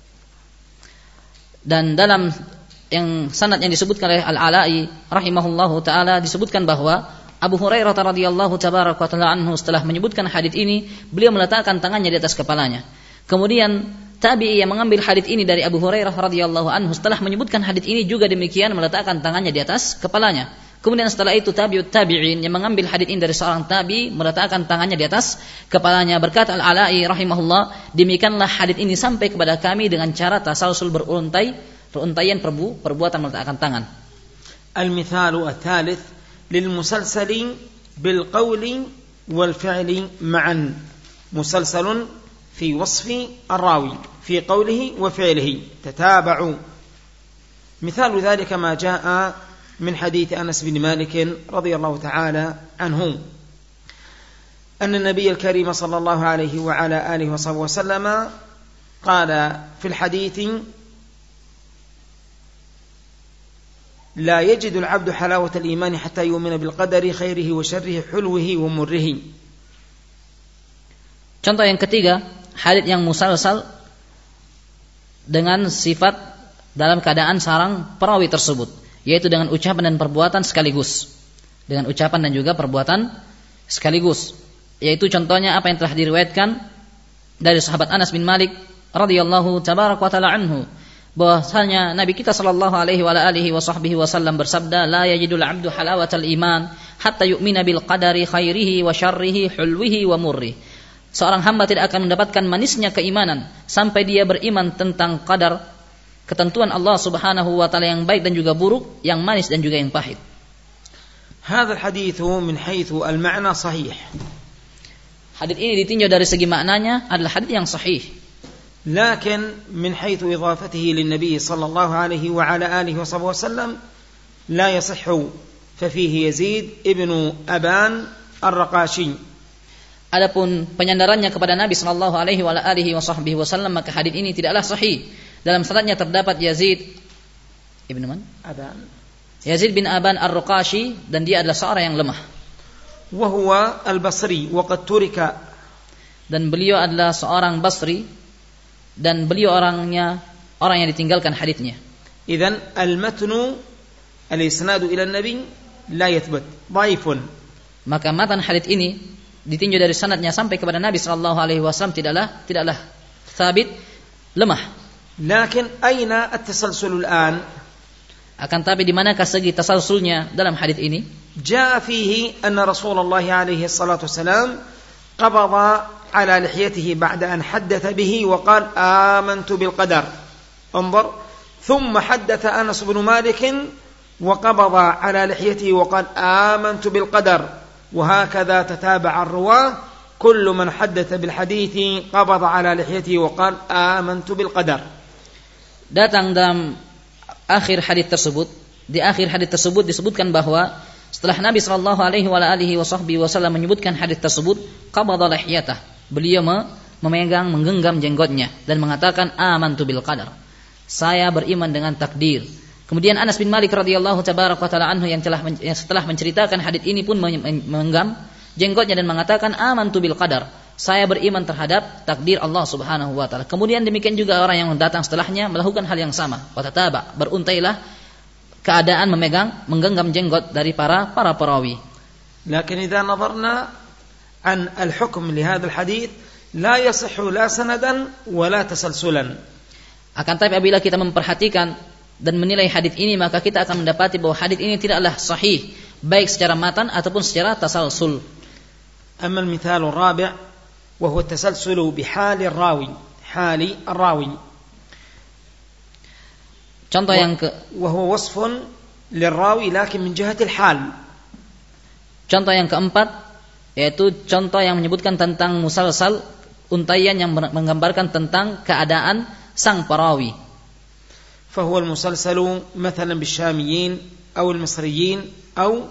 Dan dalam yang sanad yang disebutkan oleh Al-Ala'i rahimahullahu taala disebutkan bahwa Abu Hurairah radhiyallahu tabaraka wa taala anhu setelah menyebutkan hadis ini, beliau meletakkan tangannya di atas kepalanya. Kemudian tabi'i yang mengambil hadis ini dari Abu Hurairah radhiyallahu anhu setelah menyebutkan hadis ini juga demikian meletakkan tangannya di atas kepalanya. Kemudian setelah itu tabi'ut tabi'in yang mengambil hadis ini dari seorang tabi meletakkan tangannya di atas kepalanya. Berkata Al-Ala'i rahimahullah, demikianlah hadis ini sampai kepada kami dengan cara tasalsul beruntaian perbuatan meletakkan tangan. Al-mithalu ats-tsalits lil-musalsal bil-qawl wal-fi'l ma'an. Musalsalun fi wasfi ar-rawi fi qawlihi wa fi'lihi tataba'u. Mithalu dhalika ma jaa'a من حديث أنس بن مالك رضي الله تعالى عنه أن النبي الكريم صلى الله عليه وعلى آله وصحبه وسلم قال في الحديث لا يجد العبد حلاوة الإيمان حتى يؤمن بالقدر خيره وشره حلوه ومره. Contoh yang ketiga, hadits yang musalsal dengan sifat dalam keadaan sarang perawi tersebut, yaitu dengan ucapan dan perbuatan sekaligus. Dengan ucapan dan juga perbuatan sekaligus. Yaitu contohnya apa yang telah diriwayatkan dari sahabat Anas bin Malik radhiyallahu tabaraka wa taala anhu, bahwasanya Nabi kita sallallahu alaihi wa alihi wasallam bersabda, la yajidul 'abdu halawatal iman hatta yu'mina bil qadari khairihi wa syarrihi hulwihi wa murri. Seorang hamba tidak akan mendapatkan manisnya keimanan sampai dia beriman tentang qadar, ketentuan Allah Subhanahu wa taala yang baik dan juga buruk, yang manis dan juga yang pahit. Hadzal haditsu min haitsu al-ma'na sahih. Hadits ini ditinjau dari segi maknanya adalah hadits yang sahih. Lakin min haitsu idhafatihi lin-nabi sallallahu alaihi wa ala alihi wasallam la yasihhu fa fihi Yazid ibn Aban ar-Raqashi. Adapun penyandarannya kepada Nabi sallallahu alaihi wa ala alihi wasallam, maka hadits ini tidaklah sahih. Dalam sanadnya terdapat Yazid ibn man? Aban. Yazid bin Aban ar-Ruqashi, dan dia adalah seorang yang lemah. Wa huwa al-Basri wa qad turika. Dan beliau adalah seorang Basri dan beliau orang yang ditinggalkan haditsnya. Idzan al-matnu al-isnadu ila an-nabi la yathbut, dhaifun. Maka matan hadits ini ditinjau dari sanadnya sampai kepada Nabi sallallahu alaihi wasallam tidaklah sabit, lemah. Lakin aina at-tasalsul al-an? Akan tapi di manakah segi tasalsulnya dalam hadis ini? Jaa fihi anna Rasulullah alaihi salatu wasalam qabada ala lihiyatihi ba'da an haddatha bihi wa qala amantu bil qadar. Anzur, thumma haddatha Anas bin Malik wa qabada ala lihiyatihi wa qala amantu bil qadar. وهكذا تتابع الرواه كل من حدث بالحديث قبض على لحيته وقال آمنت بالقدر. Datang dalam akhir hadis tersebut, di akhir hadis tersebut disebutkan bahwa setelah Nabi sallallahu alaihi wa alihi wasallam menyebutkan hadis tersebut, qabadha lihiyatah, beliau menggenggam jenggotnya dan mengatakan amantu bil qadar, saya beriman dengan takdir. Kemudian Anas bin Malik radhiyallahu tabaraka wa taala anhu yang setelah menceritakan hadis ini pun menggenggam jenggotnya dan mengatakan amantu bil qadar, saya beriman terhadap takdir Allah Subhanahu wa taala. Kemudian demikian juga orang yang datang setelahnya melakukan hal yang sama. Watataba, beruntailah keadaan menggenggam jenggot dari para perawi. Lakin idza nadarna an al-hukm li hadha al-hadith لا يصح لا سندا ولا تسلسلا. Akan tapi apabila kita memperhatikan dan menilai hadits ini, maka kita akan mendapati bahwa hadits ini tidaklah sahih baik secara matan ataupun secara tasalsul. أما المثال الرابع وهو التسلسل بحال الراوي، حال الراوي، contoh yang وهو وصف للراوي لكن من جهة الحال. Contoh yang keempat yaitu contoh yang menyebutkan tentang musalsal, untaian yang menggambarkan tentang keadaan sang perawi. فهو المسلسل مثلا بالشاميين أو المصريين أو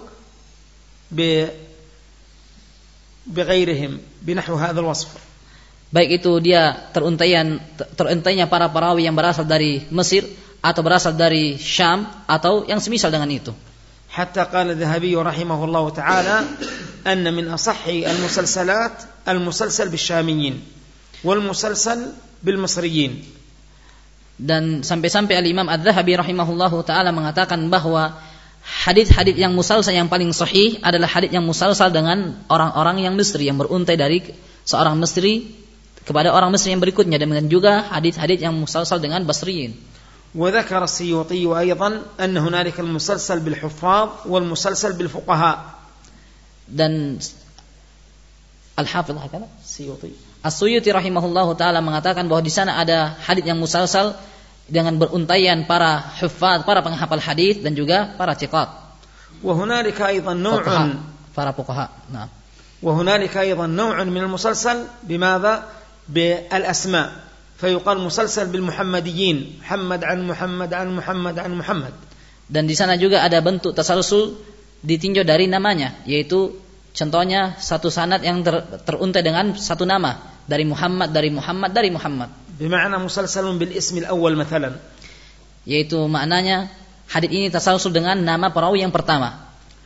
بغيرهم بنحو هذا الوصف. Baik itu dia teruntainya para perawi yang berasal dari Mesir atau berasal dari Syam atau yang semisal dengan itu. حتى قال الذهبي رحمه الله تعالى أن من أصح المسلسلات المسلسل بالشاميين والمسلسل بالمصريين. Dan sampai-sampai Al-Imam Adz-Dzahabi rahimahullahu taala mengatakan bahwa hadits-hadits yang musalsal yang paling sahih adalah hadits yang musalsal dengan orang-orang yang Mesri, yang beruntai dari seorang Mesri kepada orang Mesri yang berikutnya, dan juga hadits-hadits yang musalsal dengan Basriyin. وذكر السيوطي أيضا أن هنالك المسلسل بالحفاظ والمسلسل بالفقهاء. Dan Al-Hafidh hakala Suyuti As-Suyuti rahimahullahu taala mengatakan bahwa di sana ada hadits yang musalsal dengan beruntaian para huffaz, para penghafal hadis dan juga para thiqat. وهنالك أيضا نوع para fuqaha. Nah. وهنالك أيضا نوع من المسلسل بماذا؟ بالأسماء. فيقال مسلسل بالمحمديين، محمد عن محمد عن محمد عن محمد. Dan di sana juga ada bentuk tasalsul ditinjau dari namanya, yaitu contohnya satu sanad yang teruntai dengan satu nama, dari Muhammad, dari Muhammad, dari Muhammad. بمعنى مسلسل بالاسم الأول مثلا. Yaitu maknanya hadits ini tasalsul dengan nama perawi yang pertama.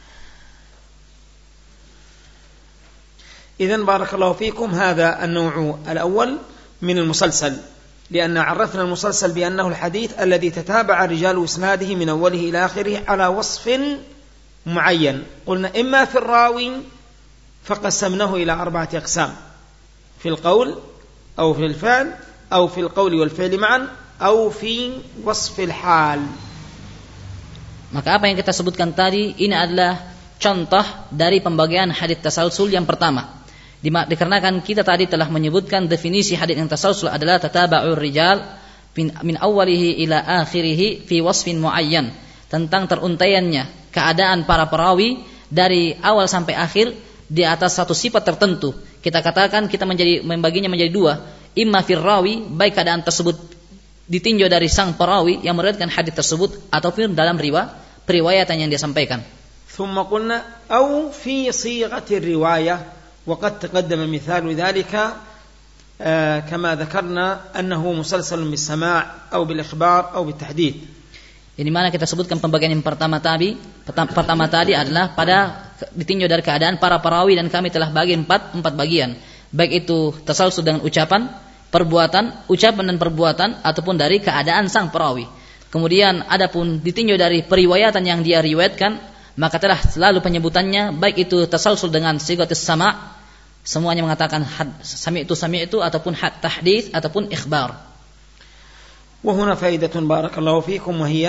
إذن بارك الله فيكم هذا النوع الأول من المسلسل، لأن عرفنا المسلسل بأنه الحديث الذي تتابع رجال إسناده من أوله إلى آخره على وصف معين. قلنا إما في الراوي فقسمناه إلى 4 أقسام: في القول أو في الفعل أو في القول والفعل معا أو في وصف الحال. Maka apa yang kita sebutkan tadi ini adalah contoh dari pembagian hadits tasalsul yang pertama. Dikarenakan kita tadi telah menyebutkan definisi hadits yang tasalsul adalah tataba'ur rijal min awwalihi ila akhirih fi wasfin muayyan, tentang teruntaiannya keadaan para perawi dari awal sampai akhir di atas satu sifat tertentu. Kita katakan kita membaginya menjadi 2, imma fir rawi, baik keadaan tersebut ditinjau dari sang perawi yang meriwayatkan hadis tersebut ataupun dalam periwayatan yang dia sampaikan. ثم قلنا أو في صيغة الرواية، وقد تقدم مثال ذلك كما ذكرنا أنه مسلسل بالسماع أو بالإخبار أو بالتحديث. Ini mana kita sebutkan pembagian yang pertama tadi adalah pada ditinjau dari keadaan para perawi, dan kami telah bagi empat bagian, baik itu tasalsul dengan ucapan, ucapan dan perbuatan ataupun dari keadaan sang perawi. Kemudian adapun ditinjau dari periwayatan yang dia riwayatkan, maka telah selalu penyebutannya baik itu tasalsul dengan sigatus sama', semuanya mengatakan sami'tu ataupun tahdits ataupun ikhbar. وهنا فائدة بارك الله فيكم، وهي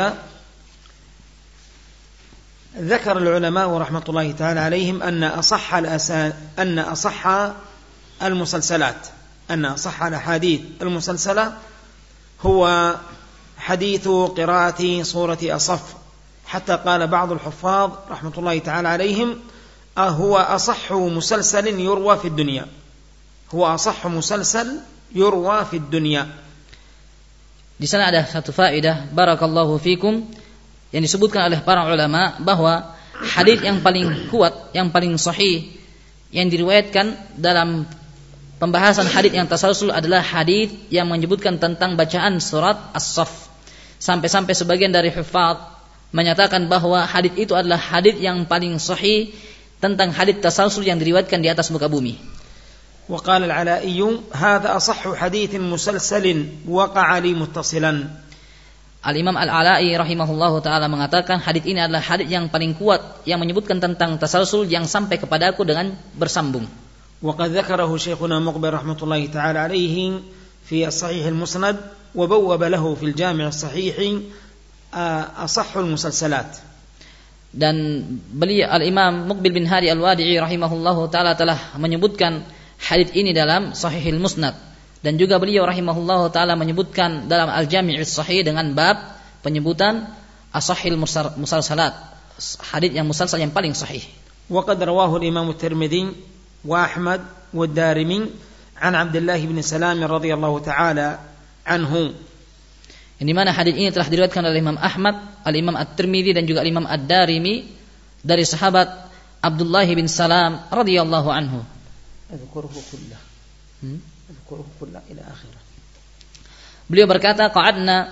ذكر العلماء رحمة الله تعالى عليهم أن أصح المسلسلات، أن أصح الأحاديث المسلسلة هو حديث قراءة سورة الصف، حتى قال بعض الحفاظ رحمة الله تعالى عليهم هو أصح مسلسل يروى في الدنيا، هو أصح مسلسل يروى في الدنيا. Di sana ada satu faedah barakallahu fikum yang disebutkan oleh para ulama bahwa hadis yang paling kuat, yang paling sahih yang diriwayatkan dalam pembahasan hadis yang tasalsul adalah hadis yang menyebutkan tentang bacaan surat As-Saff. Sampai-sampai sebagian dari hufaz menyatakan bahwa hadis itu adalah hadis yang paling sahih tentang hadis tasalsul yang diriwayatkan di atas muka bumi. وقال العلائي هذا أصح حديث مسلسل وقع لي متصلا. Al-Imam Al-Ala'i rahimahullahu ta'ala mengatakan hadis ini adalah hadis yang paling kuat yang menyebutkan tentang tasalsul yang sampai kepadaku dengan bersambung. وقد ذكره شيخنا مقبل رحمة الله تعالى عليه في الصحيح المسند وبوب له في الجامع الصحيح أصح المسلسلات. Dan beliau Al-Imam Muqbil bin Hadi Al-Wadi'i rahimahullahu taala telah menyebutkan hadits ini dalam Sahihil Musnad, dan juga beliau rahimahullahu taala menyebutkan dalam Al-Jami' as-Sahih dengan bab penyebutan asahhil musalsalat, hadits yang musalsal yang paling sahih. Wa qad rawahu al-Imam at-Tirmidzi wa Ahmad wa ad-Darimi an Abdullah bin Salam radhiyallahu taala anhu. Di mana hadis ini telah diriwayatkan oleh Imam Ahmad, Al-Imam At-Tirmidzi dan juga Imam Ad-Darimi dari sahabat Abdullah bin Salam radhiyallahu anhu. Adzukuruhu kullah ila akhirah. Beliau berkata, qa'adna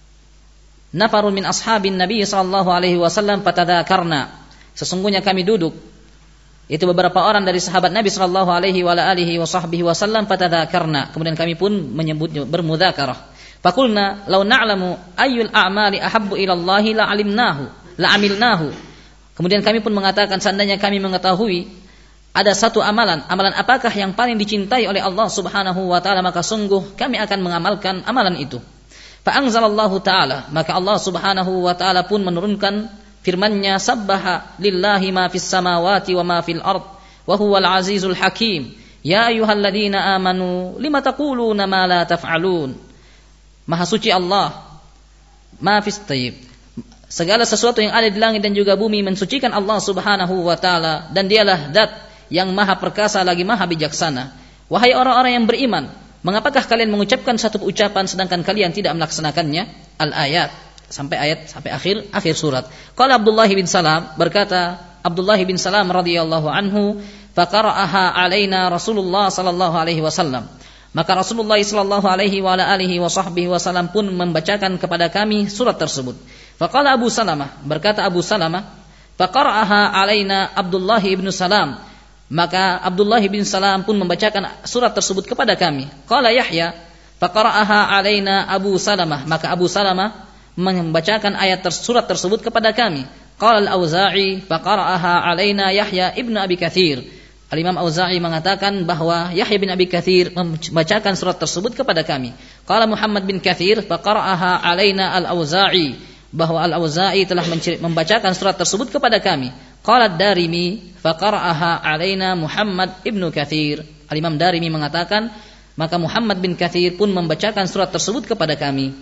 nafarun min ashabin Nabi sallallahu alaihi wasallam fatadzakarna. Sesungguhnya kami duduk, itu beberapa orang dari sahabat Nabi sallallahu alaihi wasallam fatadzakarna. Kemudian kami pun menyebutnya bermudzakarah. Faqulna law na'lamu ayyul a'mali ahabbu ila Allah la'amilnahu. Kemudian kami pun mengatakan, seandainya kami mengetahui ada satu amalan apakah yang paling dicintai oleh Allah Subhanahu wa taala, maka sungguh kami akan mengamalkan amalan itu. Fa anzalallahu taala, maka Allah Subhanahu wa taala pun menurunkan firman-Nya, sabbaha lillahi ma fis samawati wa ma fil ard wa huwal azizul hakim. Ya ayyuhalladzina amanu lima taquluna ma la taf'alun. Maha suci Allah, maafis tayyib. Segala sesuatu yang ada di langit dan juga bumi mensucikan Allah Subhanahu wa taala, dan dialah zat yang maha perkasa lagi maha bijaksana. Wahai orang-orang yang beriman, mengapakah kalian mengucapkan satu ucapan sedangkan kalian tidak melaksanakannya? Al-ayat sampai akhir surat. Qala Abdullah bin Salam, berkata Abdullah bin Salam radhiyallahu anhu, faqara'aha alaina Rasulullah sallallahu alaihi wasallam. Maka Rasulullah sallallahu alaihi wasallam pun membacakan kepada kami surat tersebut. Faqala Abu Salamah, berkata Abu Salamah, faqara'aha alaina Abdullah bin Salam. Maka Abdullah bin Salam pun membacakan surat tersebut kepada kami. Qala Yahya, faqara'aha alaina Abu Salamah. Maka Abu Salamah membacakan surat tersebut kepada kami. Qala Al-Auza'i, faqara'aha alaina Yahya ibnu Abi Katsir. Al-Imam Auza'i mengatakan bahwa Yahya bin Abi Katsir membacakan surat tersebut kepada kami. Qala Muhammad bin Katsir, faqara'aha alaina Al-Auza'i, bahwa Al-Auza'i telah membacakan surat tersebut kepada kami. Qala Ad-Darimi, faqara'aha alaina Muhammad ibnu Katsir. Al-Imam Darimi mengatakan, maka Muhammad bin Katsir pun membacakan surat tersebut kepada kami.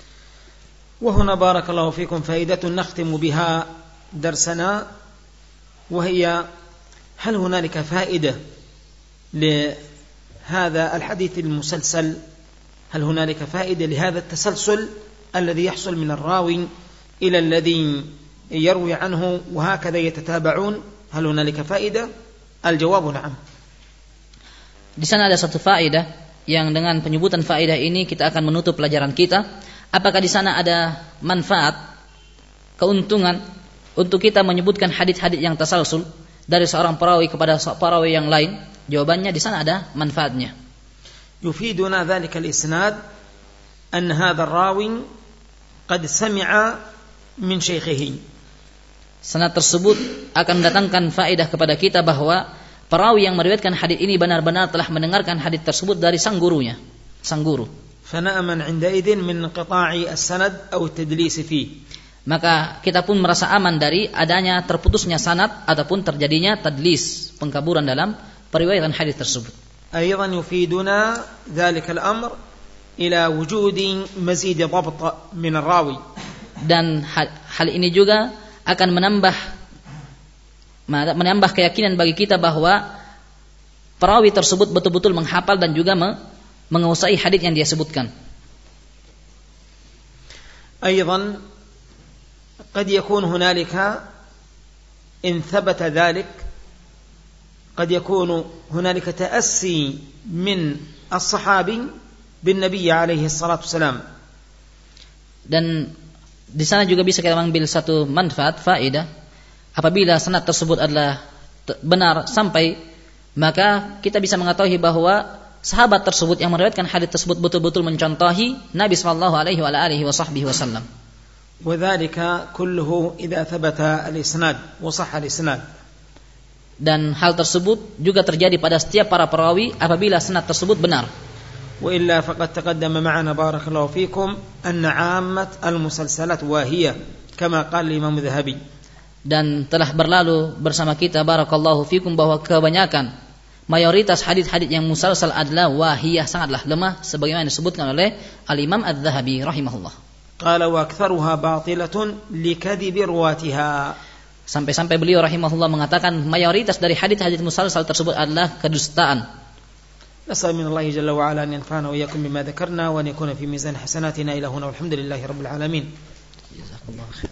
Wa huna barakallahu fikum faidatun nakhtimu biha darsana, wa hiya هل هنالك فائدة لهذا الحديث المسلسل؟ هل هنالك فائدة لهذا التسلسل الذي يحصل من الراوي إلى الذي يروي عنه وهكذا يتتابعون؟ هل هنالك فائدة؟ الجواب نعم. Di sana ada satu faedah yang dengan penyebutan faedah ini kita akan menutup pelajaran kita. Apakah di sana ada manfaat, keuntungan untuk kita menyebutkan hadits-hadits yang tasalsul dari seorang perawi kepada perawi yang lain? Jawabannya di sana ada manfaatnya. Yufiduna dzalika al-isnad an hadha ar-rawi qad sami'a min shaykhihi. Sanad tersebut akan mendatangkan faedah kepada kita bahwa perawi yang meriwayatkan hadits ini benar-benar telah mendengarkan hadits tersebut dari sang gurunya, sang guru. Fana'man 'indaidin min inqita'i as-sanad aw at-tadlis fihi. Maka kita pun merasa aman dari adanya terputusnya sanad ataupun terjadinya tadlis, pengkaburan dalam periwayatan hadis tersebut. Aidan yufiduna dzalika al-amr ila wujudi mazid dhabt min ar-rawi. Dan hal ini juga akan menambah keyakinan bagi kita bahwa perawi tersebut betul-betul menghafal dan juga menguasai hadis yang dia sebutkan. Aidan قد يكون هنالك إن ثبت ذلك قد يكون هنالك تأسي من الصحابي بالنبي عليه الصلاة والسلام. Dan di sana juga bisa kita mengambil satu manfaat, faedah. Apabila sanad tersebut adalah benar sampai, maka kita bisa mengetahui bahwa sahabat tersebut yang meriwayatkan hadis tersebut betul-betul mencontohi Nabi sallallahu alaihi wasallam. وذلك كله إذا ثبت الإسناد وصح الإسناد. Dan hal tersebut juga terjadi pada setiap para perawi apabila sanad tersebut benar. وإلا فقد تقدم معنا بارك الله فيكم أن عامة المسلسلات واهية كما قال الإمام الذهبي. Dan telah berlalu bersama kita barakallahu fikum bahwa kebanyakan mayoritas hadis-hadis yang musalsal adalah wahiyah, sangatlah lemah sebagaimana disebutkan oleh Al-Imam Adz-Dzahabi rahimahullah. قال وأكثرها باطلة لكذب رواتها. Sampai-sampai beliau rahimahullah mengatakan mayoritas dari hadis-hadis musalsal tersebut adalah kedustaan. نسأل من الله جل وعلا أن ينفعنا وإياكم بما ذكرنا وأن يكون في ميزان حسناتنا إلى هنا والحمد لله رب العالمين.